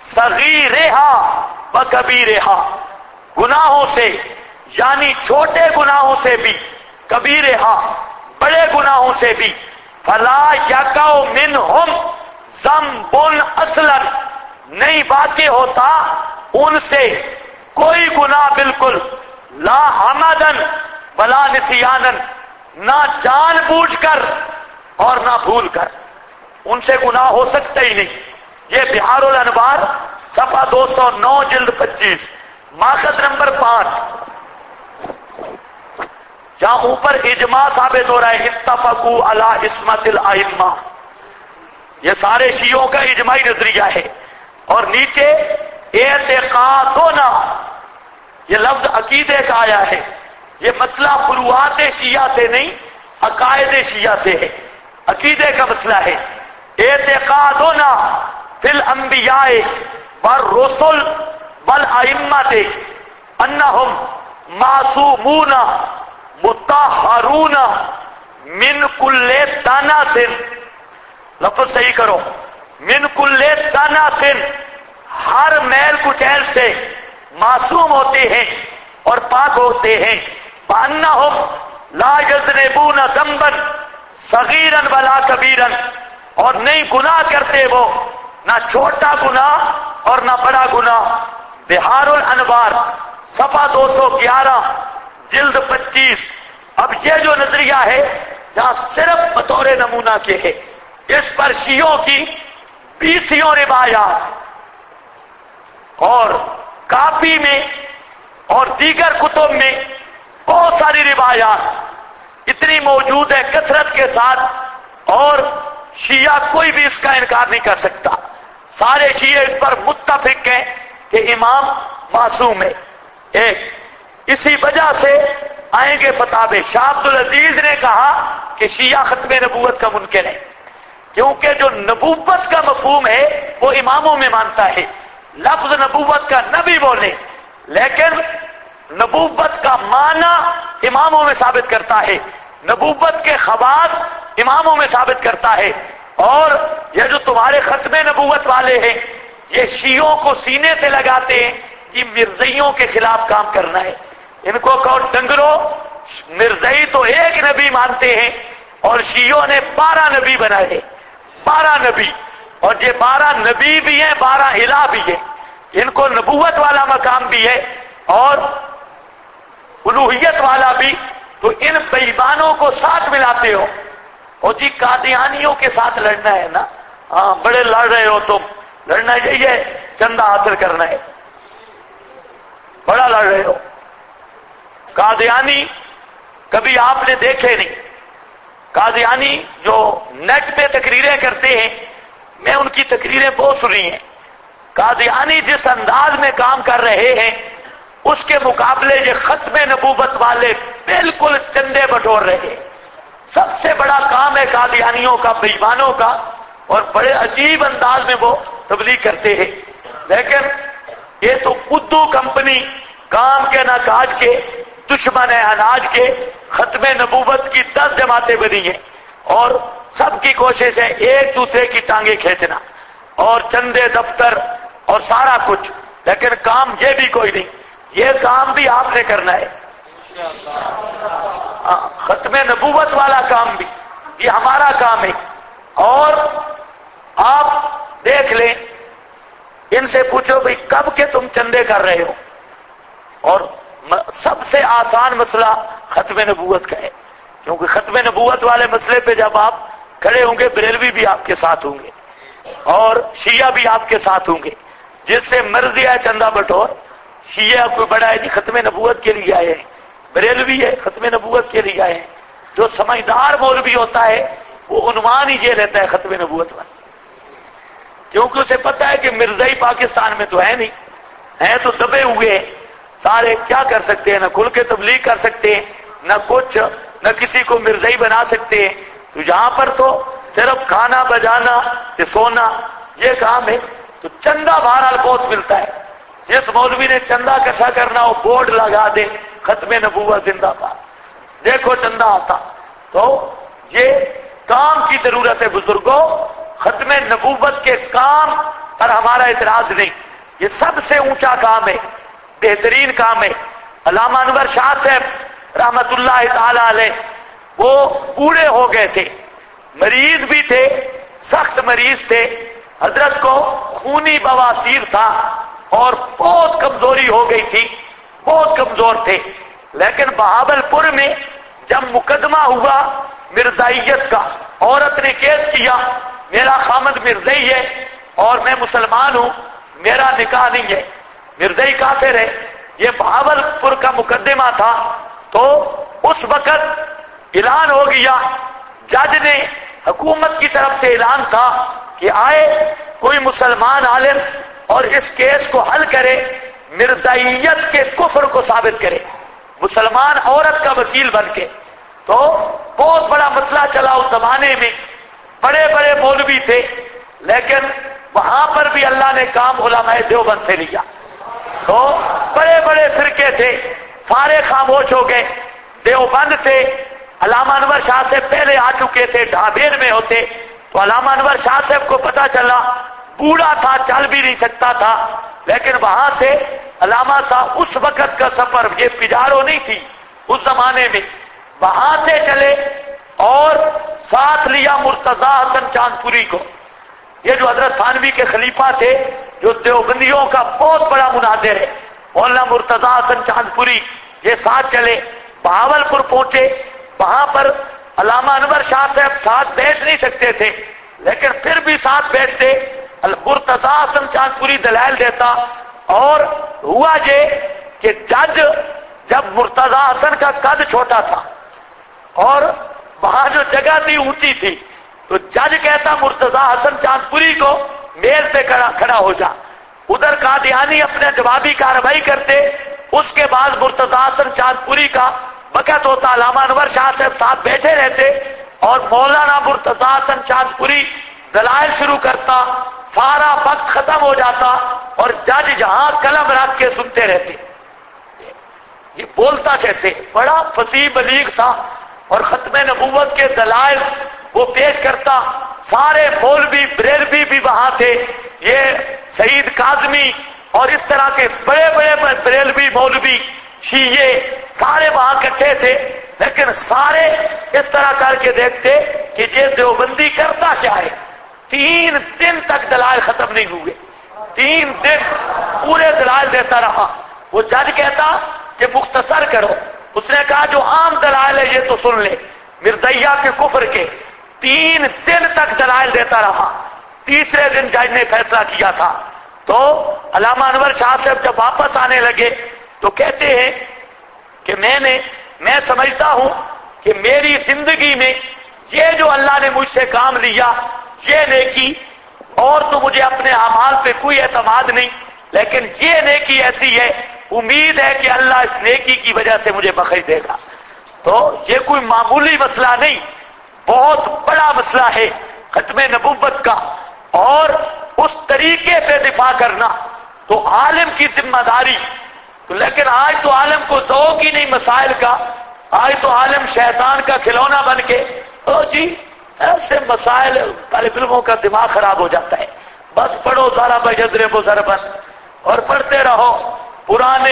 صغیرہا و کبیرہا، گناہوں سے یعنی چھوٹے گناہوں سے بھی، کبیرہا بڑے گناہوں سے بھی، فلا یقع منہم ذنب اصلا، نہیں واقع ہوتا ان سے کوئی گناہ بالکل، لا حمدن ولا نسیانن، نہ جان بوجھ کر اور نہ بھول کر، ان سے گناہ ہو سکتا ہی نہیں۔ یہ بحار الانوار صفحہ 209 جلد 25، ماخذ نمبر 5، جہاں اوپر اجماع ثابت ہو رہا ہے، اتفقوا علی عصمت الائمہ، یہ سارے شیعوں کا اجماعی نظریہ ہے، اور نیچے اعتقادنا، یہ لفظ عقیدے کا آیا ہے، یہ مسئلہ فروعات شیعہ سے نہیں عقائد شیعہ سے ہے، عقیدے کا مسئلہ ہے۔ اعتقادنا فی الانبیاء والرسل والائمۃ انہم معصومون مطہرون من کل دنس، لفظ صحیح کرو، من کل دنس، ہر میل کچیل سے معصوم ہوتے ہیں اور پاک ہوتے ہیں، وانہم لا یذنبون ذنبا صغیرا ولا کبیرا، اور نہیں گناہ کرتے وہ، نہ چھوٹا گناہ اور نہ بڑا گناہ۔ بحار الانوار صفحہ 211 جلد 25۔ اب یہ جو نظریہ ہے جہاں صرف بطور نمونہ کے ہے، اس پر شیعوں کی 20 روایات اور کافی میں اور دیگر کتب میں بہت ساری روایات اتنی موجود ہے کثرت کے ساتھ، اور شیعہ کوئی بھی اس کا انکار نہیں کر سکتا، سارے شیعہ اس پر متفق ہیں کہ امام معصوم ہے۔ ایک اسی وجہ سے آئیں گے فتاوے، شاہ عبد العزیز نے کہا کہ شیعہ ختم نبوت کا منکر ہے، کیونکہ جو نبوت کا مفہوم ہے وہ اماموں میں مانتا ہے، لفظ نبوت کا نبی بولے، لیکن نبوت کا معنی اماموں میں ثابت کرتا ہے، نبوت کے خواص اماموں میں ثابت کرتا ہے۔ اور یہ جو تمہارے ختم نبوت والے ہیں، یہ شیعوں کو سینے سے لگاتے ہیں کہ مرزائیوں کے خلاف کام کرنا ہے، ان کو کہو ڈنگرو، مرزائی تو ایک نبی مانتے ہیں اور شیعوں نے 12 نبی بنائے، 12 نبی، اور یہ 12 نبی بھی ہیں 12 الہ بھی ہیں، ان کو نبوت والا مقام بھی ہے اور الوہیت والا بھی، تو ان بےایمانوں کو ساتھ ملاتے ہو، اور جی قادیانیوں کے ساتھ لڑنا ہے نا، ہاں بڑے لڑ رہے ہو تم، لڑنا یہی ہے، چندہ حاصل کرنا ہے، بڑا لڑ رہے ہو۔ قادیانی کبھی آپ نے دیکھے نہیں، قادیانی جو نیٹ پہ تقریریں کرتے ہیں، میں ان کی تقریریں بہت سنی ہیں، قادیانی جس انداز میں کام کر رہے ہیں اس کے مقابلے یہ ختم نبوت والے بالکل چندے بٹور رہے ہیں۔ سب سے بڑا کام ہے قادیانیوں کا، بےایمانوں کا، اور بڑے عجیب انداز میں وہ تبلیغ کرتے ہیں، لیکن یہ تو بدھو کمپنی کام کے نہ کاج کے، دشمن ہے اناج کے، ختم نبوت کی 10 جماعتیں بنی ہیں، اور سب کی کوشش ہے ایک دوسرے کی ٹانگیں کھینچنا اور چندے دفتر اور سارا کچھ، لیکن کام یہ بھی کوئی نہیں، یہ کام بھی آپ نے کرنا ہے، ختم نبوت والا کام بھی یہ ہمارا کام ہے۔ اور آپ دیکھ لیں، ان سے پوچھو بھئی کب کے تم چندے کر رہے ہو، اور سب سے آسان مسئلہ ختم نبوت کا ہے، کیونکہ ختم نبوت والے مسئلے پہ جب آپ کھڑے ہوں گے بریلوی بھی آپ کے ساتھ ہوں گے اور شیعہ بھی آپ کے ساتھ ہوں گے، جس سے مرضی ہے چندہ بٹور، شیعہ کوئی بڑا ہے جی ختم نبوت کے لیے آئے ہیں، بریلوی ہے ختم نبوت کے لیے آئے ہیں۔ جو سمجھدار مولوی ہوتا ہے وہ عنوان ہی یہ لیتا ہے ختم نبوت والا، کیونکہ اسے پتا ہے کہ مرزائی پاکستان میں تو ہے نہیں، ہیں تو دبے ہوئے ہیں سارے، کیا کر سکتے ہیں، نہ کھل کے تبلیغ کر سکتے ہیں، نہ کچھ، نہ کسی کو مرزائی بنا سکتے ہیں، تو یہاں پر تو صرف کھانا بجانا سونا یہ کام ہے۔ تو چندہ بہرحال بہت ملتا ہے، جس مولوی نے چندہ اکٹھا کرنا ہو بورڈ لگا دے ختم نبوت زندہ باد، دیکھو چندہ آتا۔ تو یہ کام کی ضرورت ہے بزرگوں، ختم نبوت کے کام پر ہمارا اعتراض نہیں، یہ سب سے اونچا کام ہے، بہترین کام ہے۔ علامہ انور شاہ صاحب رحمت اللہ تعالی علیہ وہ بوڑھے ہو گئے تھے، مریض بھی تھے، سخت مریض تھے، حضرت کو خونی بواسیر تھا اور بہت کمزوری ہو گئی تھی، بہت کمزور تھے۔ لیکن بہاول پور میں جب مقدمہ ہوا مرزائیت کا، عورت نے کیس کیا میرا خامد مرزائی ہے اور میں مسلمان ہوں، میرا نکاح نہیں ہے، مرزائی کافر ہے، یہ بہاول پور کا مقدمہ تھا۔ تو اس وقت اعلان ہو گیا، جج نے حکومت کی طرف سے اعلان تھا کہ آئے کوئی مسلمان عالم اور اس کیس کو حل کرے، مرزائیت کے کفر کو ثابت کرے، مسلمان عورت کا وکیل بن کے۔ تو بہت بڑا مسئلہ چلا اس زمانے میں، بڑے بڑے مولوی تھے، لیکن وہاں پر بھی اللہ نے کام علماء دیوبند سے لیا۔ تو بڑے بڑے فرقے تھے، سارے خاموش ہو گئے۔ دیوبند سے علامہ انور شاہ سے پہلے آ چکے تھے، ڈھابین میں ہوتے، تو علامہ انور شاہ صاحب کو پتا چلا، بوڑھا تھا، چل بھی نہیں سکتا تھا، لیکن وہاں سے علامہ صاحب اس وقت کا سفر، یہ پجارو نہیں تھی اس زمانے میں، وہاں سے چلے اور ساتھ لیا مرتضی حسن چاندپوری کو، یہ جو حضرت تھانوی کے خلیفہ تھے، جو دیوبندیوں کا بہت بڑا مناظر ہے، مولانا مرتضی حسن چاندپوری، یہ ساتھ چلے، بہاول پور پہنچے۔ وہاں پر علامہ انور شاہ صاحب ساتھ بیٹھ نہیں سکتے تھے، لیکن پھر بھی ساتھ بیٹھتے، مرتضی حسن چاندپوری دلائل دیتا، اور ہوا یہ کہ جج جب مرتضی حسن کا قد چھوٹا تھا اور وہاں جو جگہ تھی اونچی تھی، تو جج کہتا مرتضی حسن چاندپوری کو میز پہ کھڑا ہو جا، ادھر قادیانی اپنے جوابی کارروائی کرتے، اس کے بعد مرتضی حسن چاندپوری کا وقت ہوتا، علامہ انور شاہ صاحب ساتھ بیٹھے رہتے اور مولانا مرتضی حسن چاندپوری دلائل شروع کرتا، سارا وقت ختم ہو جاتا اور جج جہاں قلم رکھ کے سنتے رہتے۔ یہ بولتا کیسے، بڑا فصیح بلیغ تھا، اور ختم نبوت کے دلائل وہ پیش کرتا، سارے مولوی بریلوی بھی وہاں تھے، یہ سعید کاظمی اور اس طرح کے بڑے بڑے بریلوی مولوی شیعہ سارے وہاں اکٹھے تھے، لیکن سارے اس طرح کر کے دیکھتے کہ یہ دیوبندی کرتا کیا ہے۔ 3 دن تک دلائل ختم نہیں ہوئے، 3 دن پورے دلائل دیتا رہا۔ وہ جج کہتا کہ مختصر کرو، اس نے کہا جو عام دلائل ہے یہ تو سن لے، مرزائیہ کے کفر کے۔ 3 دن تک دلائل دیتا رہا، تیسرے دن جج نے فیصلہ کیا تھا۔ تو علامہ انور شاہ صاحب جب واپس آنے لگے تو کہتے ہیں کہ میں سمجھتا ہوں کہ میری زندگی میں یہ جو اللہ نے مجھ سے کام لیا، یہ نیکی، اور تو مجھے اپنے اعمال پہ کوئی اعتماد نہیں، لیکن یہ نیکی ایسی ہے، امید ہے کہ اللہ اس نیکی کی وجہ سے مجھے بخش دے گا۔ تو یہ کوئی معمولی مسئلہ نہیں، بہت بڑا مسئلہ ہے ختم نبوت کا، اور اس طریقے پہ دفاع کرنا تو عالم کی ذمہ داری۔ تو لیکن آج تو عالم کو ذوق ہی نہیں مسائل کا، آج تو عالم شیطان کا کھلونا بن کے، او جی ایسے مسائل طالب علموں کا دماغ خراب ہو جاتا ہے، بس پڑھو ضرب یضرب ضربا اور پڑھتے رہو، پرانے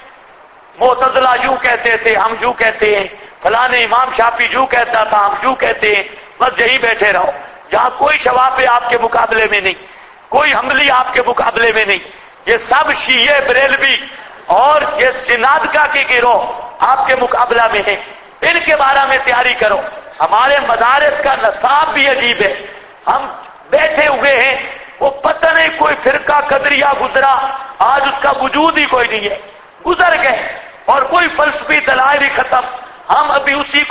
معتزلہ یوں کہتے تھے ہم یوں کہتے ہیں، فلاں امام شافعی یوں کہتا تھا ہم یوں کہتے ہیں، بس یہی بیٹھے رہو، جہاں کوئی شوافی آپ کے مقابلے میں نہیں، کوئی حملی آپ کے مقابلے میں نہیں، یہ سب شیعہ بریلوی اور یہ زنادقہ کے گروہ آپ کے مقابلہ میں ہیں، ان کے بارے میں تیاری کرو۔ ہمارے مدارس کا نصاب بھی عجیب ہے، ہم بیٹھے ہوئے ہیں، وہ پتہ نہیں کوئی فرقہ قدریہ گزرا، آج اس کا وجود ہی کوئی نہیں ہے، گزر گئے، اور کوئی فلسفی دلائل ہی ختم، ہم ابھی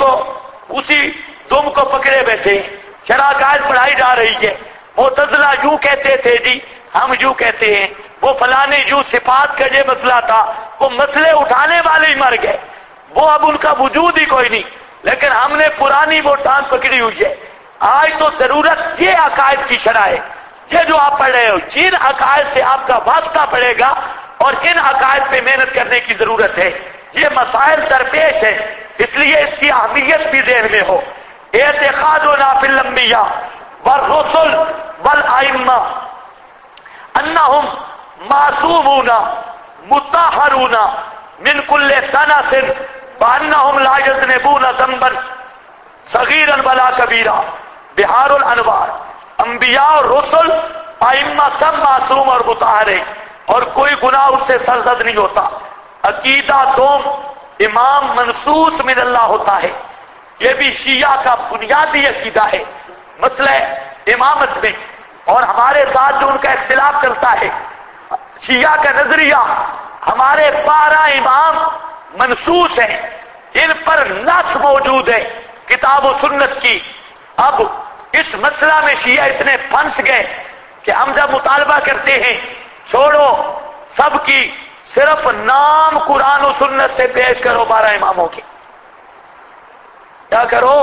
اسی دم کو پکڑے بیٹھے ہیں، شرع قائد پڑھائی جا رہی ہے، معتزلہ یوں کہتے تھے جی ہم یوں کہتے ہیں، وہ فلانے یوں صفات کا یہ مسئلہ تھا، وہ مسئلے اٹھانے والے ہی مر گئے، وہ اب ان کا وجود ہی کوئی نہیں، لیکن ہم نے پرانی وہ ٹانگ پکڑی ہوئی ہے۔ آج تو ضرورت یہ عقائد کی شرح ہے، یہ جو آپ پڑھ رہے ہو، جن عقائد سے آپ کا واسطہ پڑے گا اور ان عقائد پہ محنت کرنے کی ضرورت ہے، یہ مسائل درپیش ہے، اس لیے اس کی اہمیت بھی ذہن میں ہو۔ اعتقادنا فی الانبیاء والرسل والائمہ، अन्नहुम मासूमूना मुताहरूना मिन कुल्ले तनासिन वअन्नहुम ला यज़्निबूना ज़ंबन सगीरन वला कबीरा। बिहारुल अनवार, अंबिया और रसूल आइम्मा सब मासूम और मुताहर हैं और कोई गुनाह उससे सरजद नहीं होता। अकीदा दोम इमाम मनसूस मिन अल्लाह होता है, यह भी शिया का बुनियादी अकीदा है मसले इमामत में। और हमारे साथ जो उनका इख्तिलाफ चलता है, शिया का नजरिया हमारे 12 इमाम मनसूस हैं, इन पर नस मौजूद है किताब और सुन्नत की। अब इस मसला में शिया इतने फंस गए कि हम जब मुतालबा करते हैं छोड़ो सबकी, सिर्फ नाम कुरान और सुन्नत से पेश करो 12 इमामों के। क्या करो?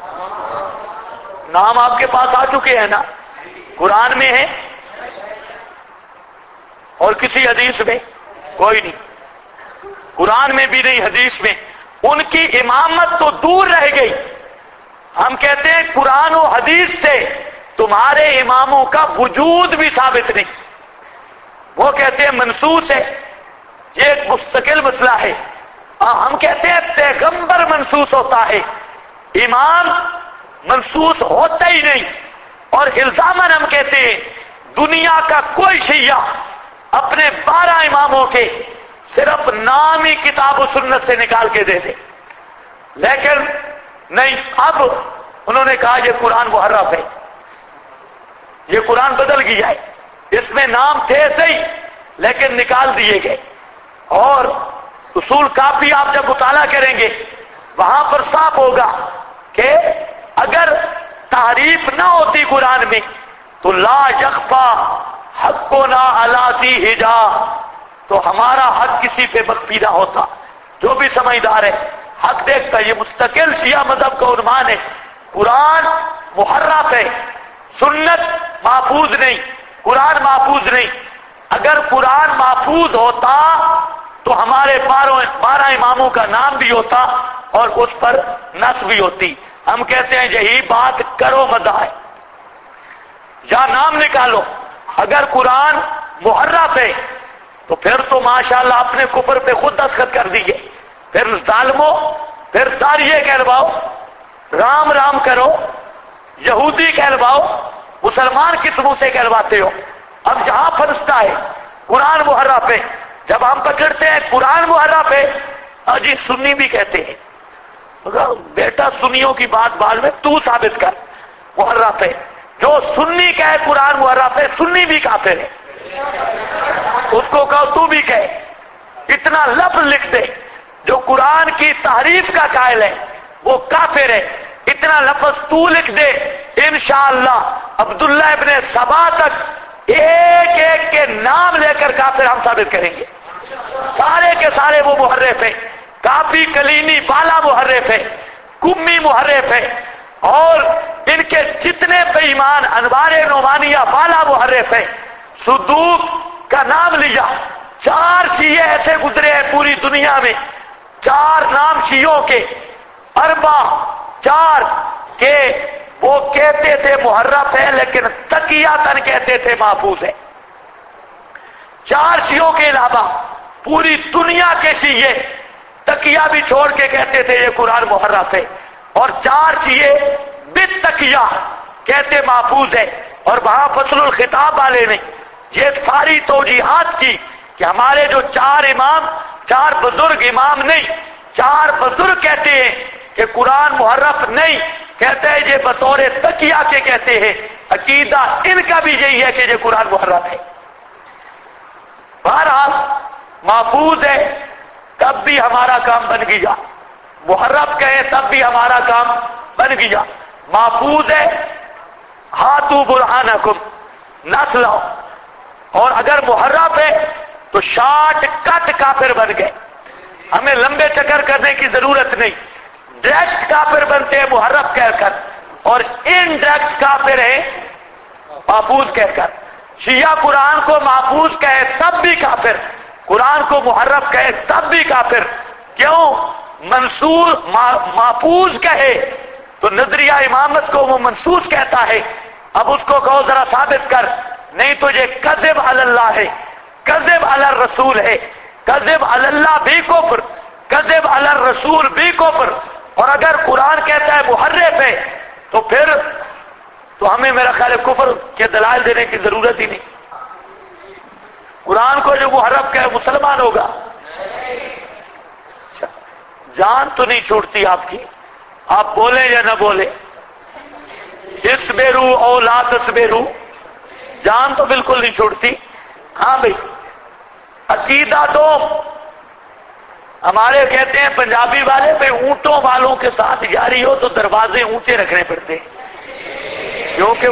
नाम आपके पास आ चुके हैं ना, कुरान में है और किसी हदीस में कोई नहीं, कुरान में भी नहीं हदीस में। उनकी इमामत तो दूर रह गई। हम कहते हैं कुरान और हदीस से तुम्हारे इमामों का वजूद भी साबित नहीं। वो कहते हैं मनसूस है, ये एक मुस्तकिल मसला है। हम कहते हैं पैगंबर मनसूस होता है, इमाम मनसूस होता ही नहीं। और इल्जामन हम कहते हैं दुनिया का कोई शिया अपने 12 इमामों के सिर्फ नाम ही किताब और सुन्नत से निकाल के दे दे, लेकिन नहीं। अब उन्होंने कहा ये कुरान मुहर्रफ है, ये कुरान बदल गया है, इसमें नाम थे सही लेकिन निकाल दिए गए। और उसूल काफी आप जब मुताला करेंगे वहां पर साफ होगा कि अगर तारीफ ना होती कुरान में तो ला यख्फा हक्कुना अला ज़ी हिजा, तो हमारा हक किसी पे मख्फी ना होता। जो भी समझदार है हक देखता। ये मुस्तकिल शिया मजहब का उन्मान है, कुरान मुहर्रफ है, सुन्नत महफूज नहीं, कुरान महफूज नहीं। अगर कुरान महफूज होता तो हमारे 12 इमामों का नाम भी होता और उस पर नस भी होती। हम कहते हैं यही बात करो मजा है, या नाम निकालो। अगर कुरान मुहर्रफ है तो फिर तो माशाअल्लाह अपने कुफर पे खुद दस्तखत कर दीजिए, फिर जालिमो, फिर तारिये कहलवाओ, राम राम करो, यहूदी कहलवाओ, मुसलमान किस मुंह से कहलवाते हो। अब जहां फंसता है कुरान मुहर्रफ है, जब हम पकड़ते हैं कुरान मुहर्रफ है, अजी सुन्नी भी कहते हैं, बेटा सुन्नियों की बात बाद में तू साबित कर मुहर्रफ है। जो सुन्नी कहे कुरान मुहर्रफ है, सुन्नी भी काफिर है, उसको कहो तू भी कहे। इतना लफ्ज लिख दे जो कुरान की तारीफ का कायल है वो काफिर है। इतना लफ्ज तू लिख दे, इंशाअल्लाह अब्दुल्ला इब्ने सबा तक एक एक के नाम लेकर काफिर हम साबित करेंगे। सारे के सारे वो मुहर्रिफ है, काफी कलीनी वाला मुहर्रिफ है, कुम्मी मुहर्रिफ है, और इनके जितने बेईमान अनवारे नोमानिया वाला मुहर्रिफ है। सुदूक का नाम लिया, 4 शिये ऐसे गुजरे हैं पूरी दुनिया में, 4 नाम शियों के, अरबा 4 के वो कहते थे मुहर्रफ है लेकिन तकियातन कहते थे महफूज है। 4 शियों के अलावा पूरी दुनिया के शिये तकिया भी छोड़ के कहते थे ये कुरान मुहर्रफ है, और 4 शिये बित तकिया कहते महफूज है। और वहां फसलुल खिताब वाले ने ये सारी तौजीहात की कि हमारे जो 4 इमाम, 4 बुजुर्ग इमाम नहीं, 4 बुजुर्ग कहते हैं कि कुरान मुहर्रफ नहीं, कहते हैं ये बतौर तकिया के कहते हैं। अकीदा इनका भी यही है कि ये कुरान मुहर्रफ है। बहरहाल महफूज है तब भी हमारा काम बन गया, मुहर्रफ कहे तब भी हमारा काम बन गया। महफूज है हाथू बुरहानकुम, नस लाओ। और अगर मुहर्रफ है तो शार्ट कट काफिर बन गए, हमें लंबे चक्कर करने की जरूरत नहीं। डायरेक्ट काफिर बनते हैं मुहर्रफ कहकर, और इनडायरेक्ट काफिर है महफूज कहकर। शिया कुरान को महफूज कहे तब भी काफिर, कुरान को मुहर्रफ कहे तब भी काफिर। क्यों? मंसूर महफूज कहे तो नजरिया इमामत को वो मंसूस कहता है। अब उसको कहो जरा साबित कर نہیں تو یہ کذب علی اللہ ہے، کذب علی الرسول ہے، کذب علی اللہ بھی کفر، کذب علی الرسول بھی کفر۔ اور اگر قرآن کہتا ہے محرف ہے تو پھر تو ہمیں میرا خیال ہے کفر کے دلائل دینے کی ضرورت ہی نہیں۔ قرآن کو جو محرف کہے مسلمان ہوگا؟ اچھا، جان تو نہیں چھوڑتی آپ کی، آپ بولیں یا نہ بولیں، اسبرو او لا تصبرو، جان تو بالکل نہیں چھوڑتی۔ ہاں بھائی، عقیدہ تو ہمارے کہتے ہیں پنجابی والے پہ اونٹوں والوں کے ساتھ جاری ہو تو دروازے اونچے رکھنے پڑتے ہیں، کیونکہ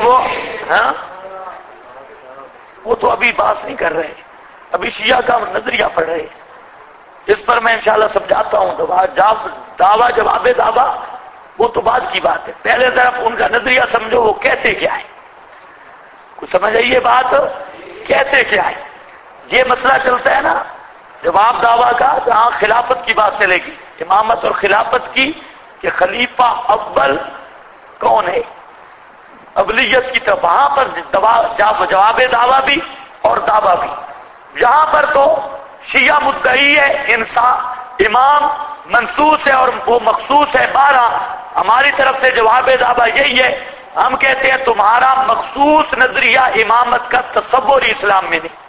وہ تو ابھی بات نہیں کر رہے، ابھی شیعہ کا نظریہ پڑھ رہے ہیں۔ اس پر میں انشاءاللہ سمجھاتا ہوں، دعویٰ جواب دعویٰ وہ تو بعد کی بات ہے، پہلے ذرا ان کا نظریہ سمجھو وہ کہتے کیا ہے، کچھ سمجھ آئیے بات، کہتے کیا ہے۔ یہ مسئلہ چلتا ہے نا جواب دعویٰ کا، جہاں خلافت کی بات چلے گی، امامت اور خلافت کی، کہ خلیفہ اول کون ہے ابلیت کی طرف، وہاں پر جواب دعویٰ بھی اور دعویٰ بھی۔ یہاں پر تو شیعہ مدعی ہے انسان امام منصوص ہے اور وہ مخصوص ہے 12، ہماری طرف سے جواب دعویٰ یہی ہے، ہم کہتے ہیں تمہارا مخصوص نظریہ امامت کا تصور اسلام میں نہیں،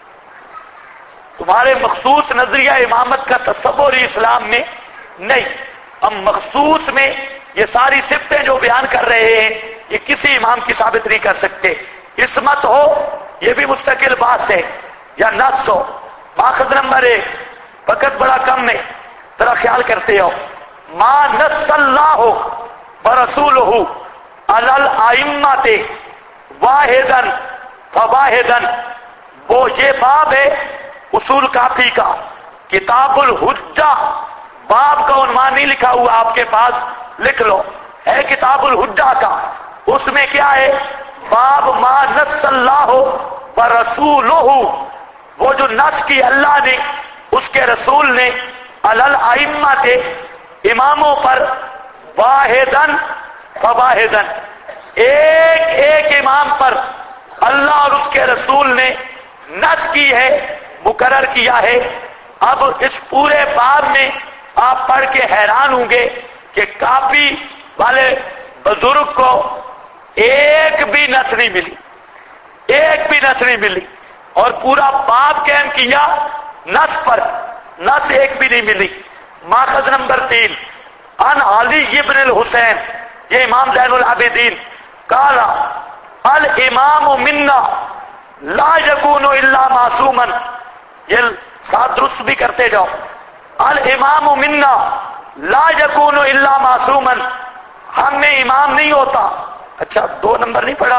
تمہارے مخصوص نظریہ امامت کا تصور اسلام میں نہیں۔ ہم مخصوص میں یہ ساری صفتیں جو بیان کر رہے ہیں یہ کسی امام کی ثابت نہیں کر سکتے۔ عصمت ہو یہ بھی مستقل بات ہے، یا نص ہو۔ ماخذ نمبر 1، وقت بڑا کم ہے ذرا خیال کرتے ہو، ما نص اللہ ورسولہ علی الائمۃ واحدا فواحدا، وہ یہ باب ہے اصول کافی کا، کتاب الحجہ، باب کا عنوان نہیں لکھا ہوا آپ کے پاس، لکھ لو، ہے کتاب الحجہ کا۔ اس میں کیا ہے؟ باب ما نص اللہ ورسولہ، وہ جو نص کی اللہ نے اس کے رسول نے علی الائمۃ، اماموں پر، واحدن فواحدن، ایک ایک امام پر اللہ اور اس کے رسول نے نص کی ہے، مقرر کیا ہے۔ اب اس پورے باب میں آپ پڑھ کے حیران ہوں گے کہ کافی والے بزرگ کو ایک بھی نص نہیں ملی، ایک بھی نص نہیں ملی، اور پورا باب قائم کیا نص پر، نص ایک بھی نہیں ملی۔ ماخذ نمبر 3، ان علی ابن الحسین، یہ امام زین العابدین، قال الامام منا لا یکون الا معصوما، یہ ساتھ درست بھی کرتے جاؤ، الامام منا لا یکون الا معصوما، ہم میں امام نہیں ہوتا۔ اچھا 2 نمبر نہیں پڑھا،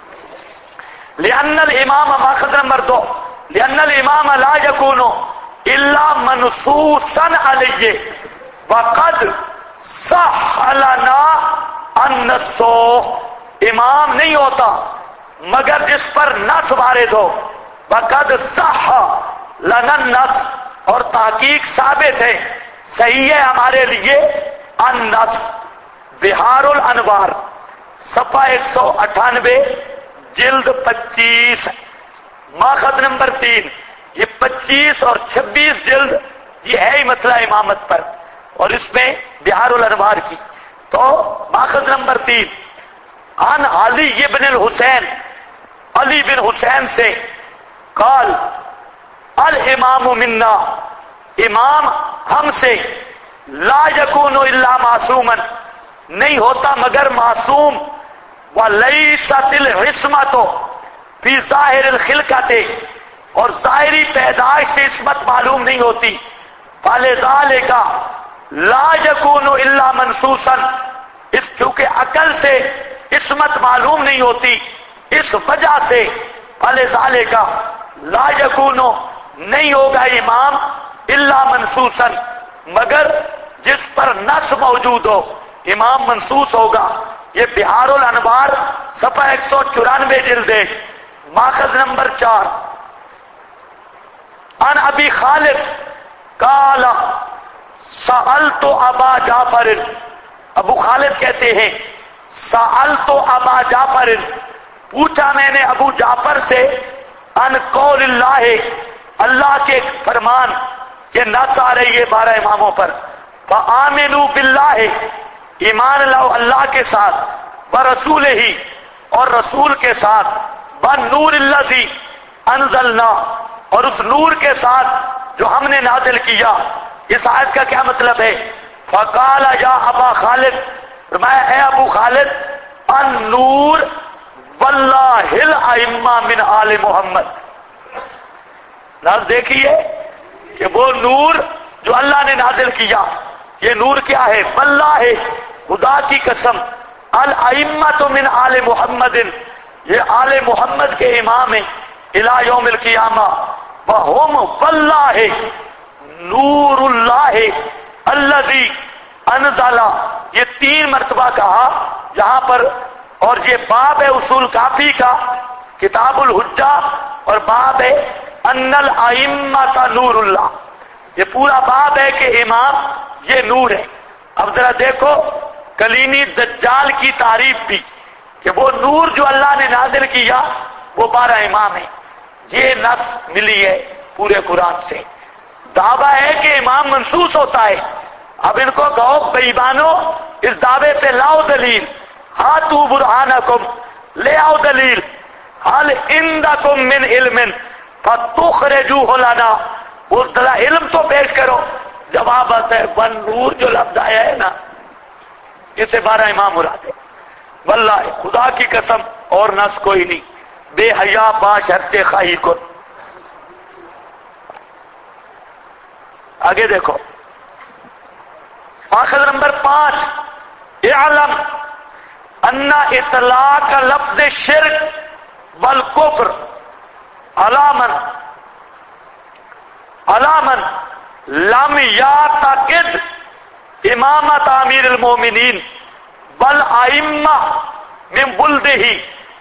لأن الامام، ماخذ نمبر 2، لأن الامام لا یکون الا منصوصا علیہ وقد صح لنا النص، امام نہیں ہوتا مگر جس پر نص وارد ہو، وقد صح لنا النص، اور تحقیق ثابت ہے، صحیح ہے ہمارے لیے، النص۔ بحار الانوار صفحہ 198 جلد 25، ماخذ نمبر 3، یہ 25 اور 26 جلد یہ ہے ہی مسئلہ امامت پر، اور اس میں بحار الانوار کی۔ تو ماخذ نمبر 3، عن علی ابن الحسین، علی بن حسین سے، قال الامام منا، امام ہم سے، لا یکون الا معصوما، نہیں ہوتا مگر معصوم، ولیست العصمۃ فی ظاہر الخلقۃ، اور ظاہری پیدائش سے عصمت معلوم نہیں ہوتی، فلذالک لا یکون الا منصوصا، اس چونکہ عقل سے عصمت معلوم نہیں ہوتی، اس وجہ سے فلذالک لا یکون، نہیں ہوگا امام الا منصوصا، مگر جس پر نص موجود ہو امام منصوص ہوگا۔ یہ بحار الانوار صفحہ 194 جلد 1، ماخذ نمبر 4، عن ابی خالد قال سألت ابا جعفر، ابو خالد کہتے ہیں سألت ابا جعفر، پوچھا میں نے ابو جعفر سے ان قول اللہ، اللہ کے فرمان کہ نص آ رہی ہے 12 اماموں پر، فآمنوا باللہ، ایمان لاؤ اللہ کے ساتھ، ورسولہ، اور رسول کے ساتھ، والنور الذی انزلنا، اور اس نور کے ساتھ جو ہم نے نازل کیا۔ اس آیت کا کیا مطلب ہے؟ فقال یا ابا خالد، فرمایا اے ابو خالد، النور واللہ الائمہ من آل محمد۔ لفظ دیکھیے کہ وہ نور جو اللہ نے نازل کیا، یہ نور کیا ہے؟ واللہ، خدا کی قسم، الائمہ من آل محمد، یہ آل محمد کے امام ہیں الی یوم القیامہ، وہم واللہ نور اللہ الذی انزل، یہ 3 مرتبہ کہا یہاں پر، اور یہ باب ہے اصول کافی کا، کتاب الحجہ، اور باب ہے ان الائمہ نور اللہ، یہ پورا باب ہے کہ امام یہ نور ہے۔ اب ذرا دیکھو کلینی دجال کی تعریف بھی کہ وہ نور جو اللہ نے نازل کیا وہ 12 امام ہیں، یہ نص ملی ہے پورے قرآن سے۔ دعویٰ ہے کہ امام منصوص ہوتا ہے، اب ان کو کہو بے ایمانو، اس دعوے پہ لاؤ دلیل، ہاتو برہانکم، لے آؤ دلیل، حل عندکم من علم فتخرجوہ لنا، وہ ذرا علم تو پیش کرو۔ جواب آتا ہے ون نور جو لفظ آیا ہے نا، اسے 12 امام مراد ہے۔ واللہ، خدا کی قسم اور نس کوئی نہیں، بے حیا با شرچ خواہی کن۔ آگے دیکھو آخر نمبر 5، اعلم ان اطلاق لفظ شرک والکفر علامن لم یعتقد امامت امیر المومنین بل ائمہ من بلدہ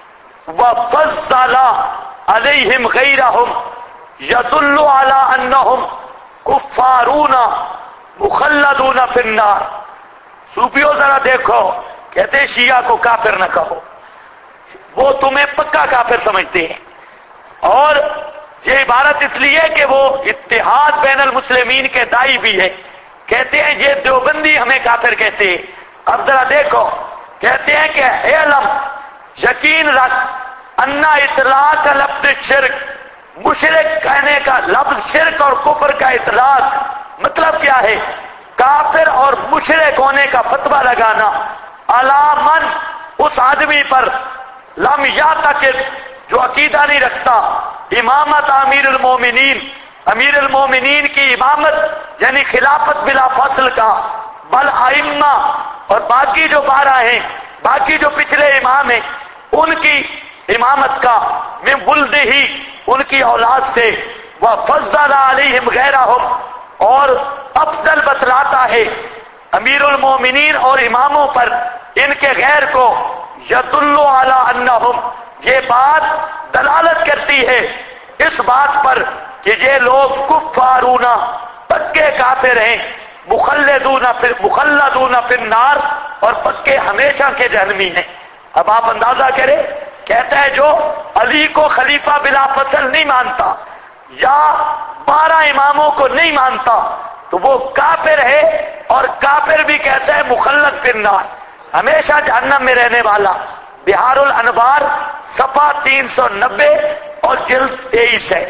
وفضل علیہم غیرہم یدل علی انہم کفارون مخلدون فی النار۔ صوفیوں ذرا دیکھو، کہتے ہیں شیعہ کو کافر نہ کہو، وہ تمہیں پکا کافر سمجھتے ہیں، اور یہ عبارت اس لیے کہ وہ اتحاد بین المسلمین کے داعی بھی ہے، کہتے ہیں یہ دیوبندی ہمیں کافر کہتے ہیں۔ اب ذرا دیکھو، کہتے ہیں کہ علم، یقین رکھ، انا اطلاق لفظ شرک، مشرک کہنے کا لفظ شرک اور کفر کا اطلاق مطلب کیا ہے؟ کافر اور مشرک ہونے کا فتویٰ لگانا، علامن، اس آدمی پر، لم یعتقد، جو عقیدہ نہیں رکھتا، امامت امیر المومنین، امیر المومنین کی امامت یعنی خلافت بلا فصل کا، بل ائمہ، اور باقی جو 12 ہیں، باقی جو پچھلے امام ہیں ان کی امامت کا، من بلدہ، ان کی اولاد سے، وفضل علیہم غیرہم، اور افضل بتلاتا ہے امیر المومنین اور اماموں پر ان کے غیر کو، یدل علی انہم، یہ بات دلالت کرتی ہے اس بات پر کہ یہ لوگ کفارون، پکے کافر ہیں، مخلدون فی النار، اور پکے ہمیشہ کے جہنمی ہیں۔ اب آپ اندازہ کریں، کہتا ہے جو علی کو خلیفہ بلا فصل نہیں مانتا یا 12 اماموں کو نہیں مانتا تو وہ کافر ہے، اور کافر بھی کہتا ہے مخلد فی النار، ہمیشہ جہنم میں رہنے والا۔ بہار الانوار صفحہ 390 اور جلد 23 ہے۔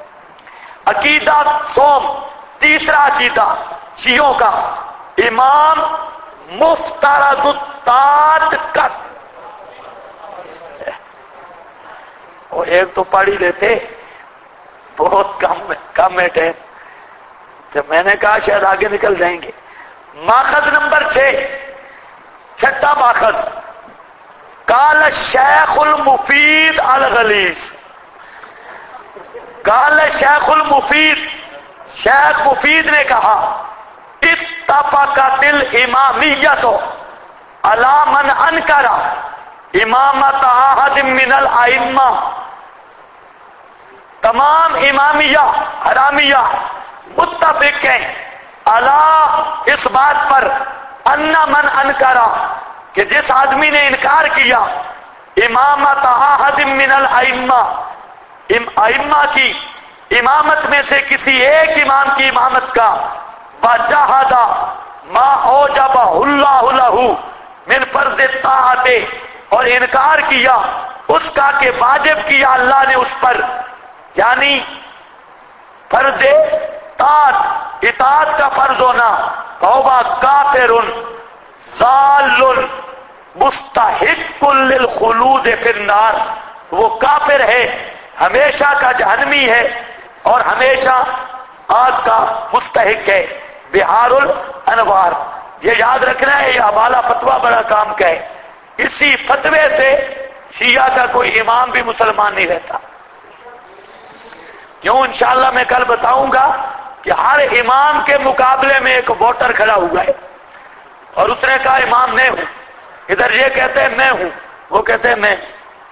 عقیدہ سوم، تیسرا عقیدہ شیعوں کا، امام مفترض الطاعت کا، اور ایک تو پڑھ ہی لیتے، بہت کم ہے ٹائم، جب میں نے کہا شاید آگے نکل جائیں گے۔ ماخذ نمبر 6، چھٹا ماخذ، قال الشیخ المفید الغلیظ، قال الشیخ المفید، شیخ مفید نے کہا، اتفقت الامامیت علی من انکر امامت احد من الائمہ، تمام امامیہ حرامیہ متفق ہیں علی اس بات پر، ان من انکرا، کہ جس آدمی نے انکار کیا امامت احد من الائمہ، ائمہ کی امامت میں سے کسی ایک امام کی امامت کا، وجحد ما اوجبہ اللہ لہ من فرض الطاعت، اور انکار کیا اس کا کہ واجب کیا اللہ نے اس پر، یعنی فرض اطاعت کا فرض ہونا، توبہ کافر ضال مستحق للخلود فی النار، وہ کافر ہے، ہمیشہ کا جہنمی ہے اور ہمیشہ آگ کا مستحق ہے۔ بہار الانوار، یہ یاد رکھنا ہے، یہ حوالہ فتویٰ بڑا کام کا ہے، اسی فتوے سے شیعہ کا کوئی امام بھی مسلمان نہیں رہتا۔ کیوں؟ انشاءاللہ میں کل بتاؤں گا کہ ہر امام کے مقابلے میں ایک ووٹر کھڑا ہوا ہے اور اس نے کہا امام میں ہوں، ادھر یہ کہتے ہیں میں ہوں، وہ کہتے ہیں میں۔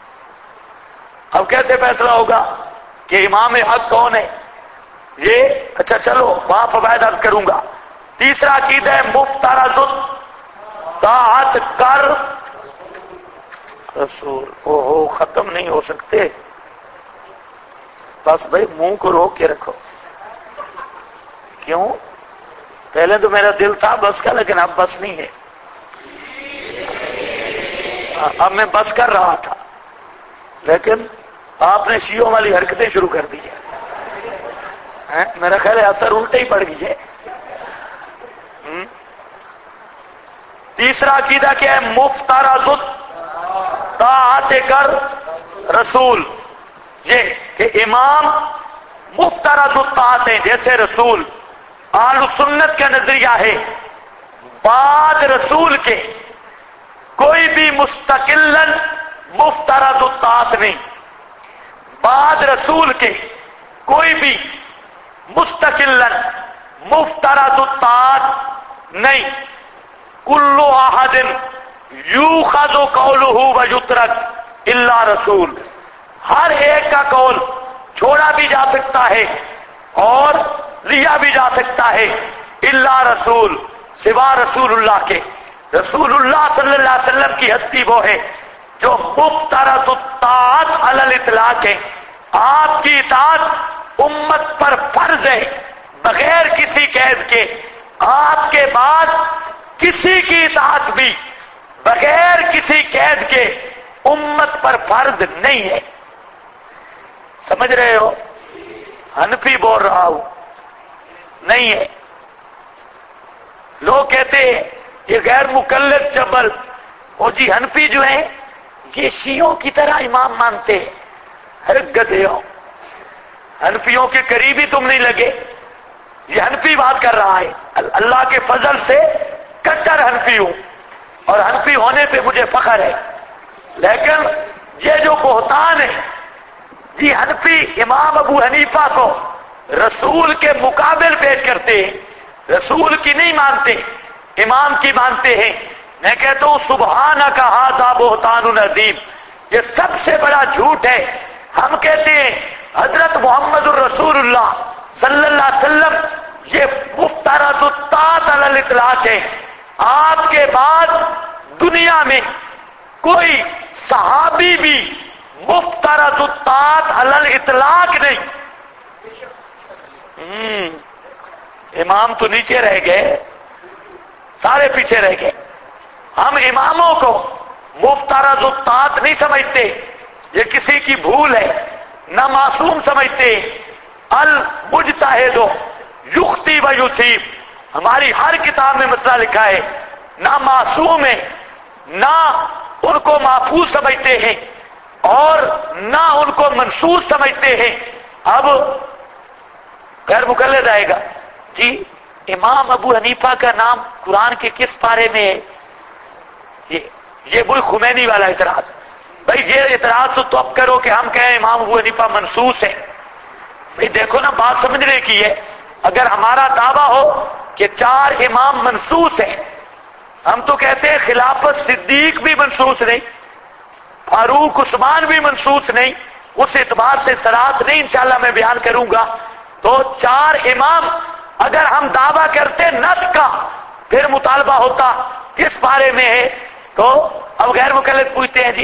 اب کیسے فیصلہ ہوگا کہ امام حق کون ہے؟ یہ اچھا چلو وہاں فوائد عرض کروں گا۔ تیسرا عقیدہ ہے مفترض طاعت کر رسول، اوہو ختم نہیں ہو سکتے، بس بھائی منہ کو روک کے رکھو۔ کیوں؟ پہلے تو میرا دل تھا بس کا، لیکن اب بس نہیں ہے، اب میں بس کر رہا تھا لیکن آپ نے شیعوں والی حرکتیں شروع کر دی ہیں، میرا خیال ہے اثر الٹے ہی پڑ گئی ہے۔ تیسرا عقیدہ کیا ہے؟ مفترض طاعت کر رسول، یہ کہ امام مفترض الطاعت ہیں جیسے رسول۔ اہل سنت کا نظریہ ہے بعد رسول کے کوئی بھی مستقلاً مفترض الطاعت نہیں، بعد رسول کے کوئی بھی مستقلاً مفترض الطاعت نہیں۔ کل احد یؤخذ قولہ ویترک الا رسول، ہر ایک کا قول چھوڑا بھی جا سکتا ہے اور لیا بھی جا سکتا ہے، الا رسول، سوا رسول اللہ کے۔ رسول اللہ صلی اللہ علیہ وسلم کی ہستی وہ ہے جو مفترض الطاعت علی الاطلاق ہے، آپ کی اطاعت امت پر فرض ہے بغیر کسی قید کے، آپ کے بعد کسی کی اطاعت بھی بغیر کسی قید کے امت پر فرض نہیں ہے۔ سمجھ رہے ہو؟ حنفی بول رہا ہوں، نہیں ہے۔ لوگ کہتے ہیں یہ غیر مقلد جبل، وہ جی حنفی جو ہیں یہ شیعوں کی طرح امام مانتے ہیں۔ ہر گدھے ہو، حنفیوں کے قریب ہی تم نہیں لگے، یہ حنفی بات کر رہا ہے۔ اللہ کے فضل سے کٹر حنفی ہوں اور حنفی ہونے پہ مجھے فخر ہے، لیکن یہ جو بہتان ہے جی، حنفی امام ابو حنیفہ کو رسول کے مقابل پیش کرتے ہیں، رسول کی نہیں مانتے، امام کی مانتے ہیں۔ میں کہتا ہوں سبحانک ھذا بہتان عظیم، یہ سب سے بڑا جھوٹ ہے۔ ہم کہتے ہیں حضرت محمد الرسول اللہ صلی اللہ علیہ وسلم یہ مفترض الطاعت علی الاطلاق ہے، آپ کے بعد دنیا میں کوئی صحابی بھی مفترض الطاعت علی الاطلاق نہیں۔ امام تو نیچے رہ گئے، سارے پیچھے رہ گئے۔ ہم اماموں کو مفترض الطاعت نہیں سمجھتے، یہ کسی کی بھول ہے، نہ معصوم سمجھتے۔ المجتہد یخطی و یصیب، ہماری ہر کتاب میں مسئلہ لکھا ہے، نہ معصوم ہے، نہ ان کو محفوظ سمجھتے ہیں اور نہ ان کو منسوخ سمجھتے ہیں۔ اب غیر مقلد آئے گا جی امام ابو حنیفہ کا نام قرآن کے کس پارے میں ہے؟ یہ وہی خمینی والا اعتراض۔ بھائی یہ اعتراض تو اب کرو کہ ہم کہیں امام ابو حنیفہ منسوخ ہے۔ بھائی دیکھو نا، بات سمجھنے کی ہے۔ اگر ہمارا دعویٰ ہو کہ 4 امام منسوخ ہیں، ہم تو کہتے ہیں خلافت صدیق بھی منسوخ نہیں، فاروق عثمان بھی منسوخ نہیں، اس اعتبار سے صراحت نہیں، انشاءاللہ میں بیان کروں گا۔ تو 4 امام اگر ہم دعویٰ کرتے نص کا، پھر مطالبہ ہوتا کس بارے میں ہے۔ تو اب غیر مقلد پوچھتے ہیں جی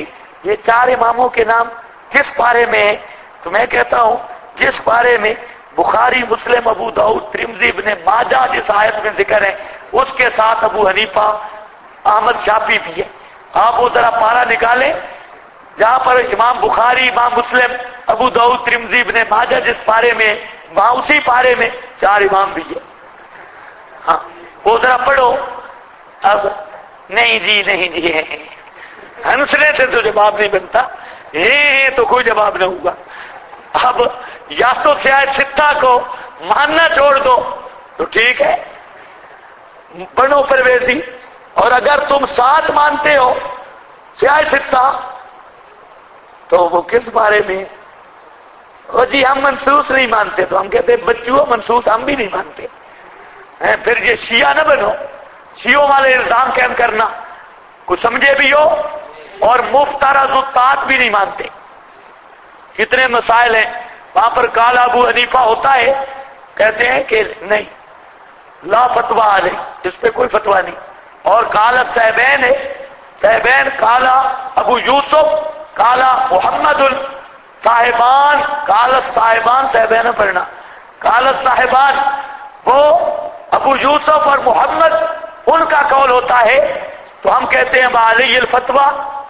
یہ 4 اماموں کے نام کس پارے میں ہے؟ تو میں کہتا ہوں جس پارے میں بخاری، مسلم، ابو داؤد، ترمذی، ابن ماجہ جس آیت میں ذکر ہے اس کے ساتھ ابو حنیفہ، احمد شافعی بھی ہے. آپ وہ ذرا پارا نکالیں جہاں پر امام بخاری، امام مسلم، ابو داؤد، ترمذی، ابن ماجہ جس پارے میں، وہاں اسی پارے میں 4 امام بھی ہے. ہاں وہ ذرا پڑھو. اب نہیں جی نہیں جی ہنسنے سے تو جواب نہیں بنتا، تو کوئی جواب نہ ہوگا. اب یا تو سیاہ ستہ کو ماننا چھوڑ دو تو ٹھیک ہے، بنو پرویزی، اور اگر تم 7 مانتے ہو سیاہ ستہ تو وہ کس بارے میں؟ او جی ہم منسوس نہیں مانتے، تو ہم کہتے ہیں بچوں منسوس ہم بھی نہیں مانتے. پھر یہ شیعہ نہ بنو، شیعوں والے الزام قائم کرنا کچھ سمجھے بھی ہو، اور مفترضات بھی نہیں مانتے. کتنے مسائل ہیں وہاں پر قال ابو حنیفہ ہوتا ہے، کہتے ہیں کہ نہیں لا فتویٰ علیہ، اس پہ کوئی فتویٰ نہیں. اور قال صاحبین ہے، صاحبین قال ابو یوسف، قال محمد صاحبان، قال صاحبان صاحبین پڑھنا، قال صاحبان وہ ابو یوسف اور محمد ان کا قول ہوتا ہے. تو ہم کہتے ہیں علی الفتویٰ،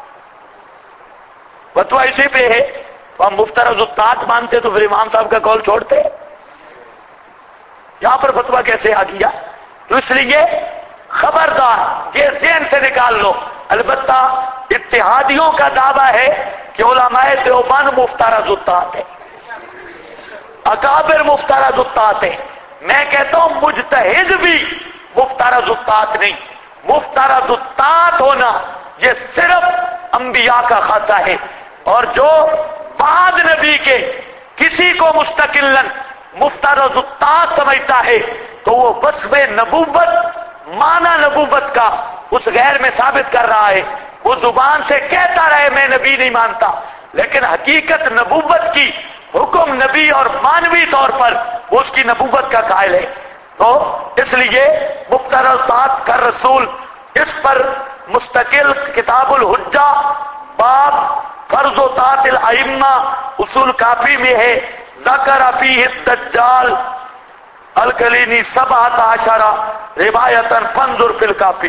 فتویٰ اسی پہ ہے. تو ہم مفترض الطاعت مانتے تو پھر امام صاحب کا قول چھوڑتے. یہاں پر فتویٰ کیسے آ گیا؟ تو اس لیے خبردار یہ ذہن سے نکال لو. البتہ اتحادیوں کا دعویٰ ہے کہ علماء دیوبند مفترض الطاعت ہے، اکابر مفترض الطاعت ہے. میں کہتا ہوں مجتہد بھی مفترض الطاعت نہیں. مفترض الطاعت ہونا یہ صرف انبیاء کا خاصہ ہے، اور جو بعد نبی کے کسی کو مستقلاً مفترض الطاعت سمجھتا ہے تو وہ وصف نبوت، معنی نبوت کا اس غیر میں ثابت کر رہا ہے. وہ زبان سے کہتا رہے میں نبی نہیں مانتا، لیکن حقیقت نبوت کی، حکم نبی اور مانوی طور پر وہ اس کی نبوت کا قائل ہے. تو اس لیے مفترض طاعت کر رسول، اس پر مستقل کتاب الحجہ باب فرض و طاعت الائمہ اصول کافی میں ہے. ذکر فیہ الدجال الکلینی 17 روایتاً فانظر فی الکافی.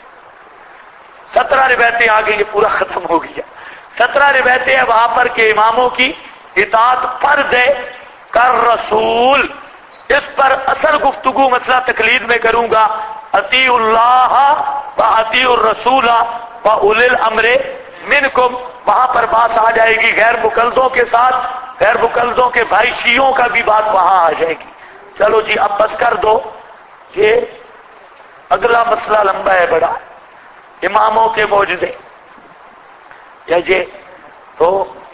17 روایتیں آ گئی، یہ پورا ختم ہو گیا. 17 روایتیں ہیں وہاں پر کہ اماموں کی اطاعت فرض ہے کر رسول. اس پر اصل گفتگو مسئلہ تقلید میں کروں گا. اطیعوا اللہ و اطیعوا الرسول و اولی الامر منکم، وہاں پر بات آ جائے گی غیر مقلدوں کے ساتھ، غیر مقلدوں کے بھائی شیعوں کا بھی بات وہاں آ جائے گی. چلو جی اب بس کر دو، یہ اگلا مسئلہ لمبا ہے بڑا، اماموں کے معجزے یا یہ تو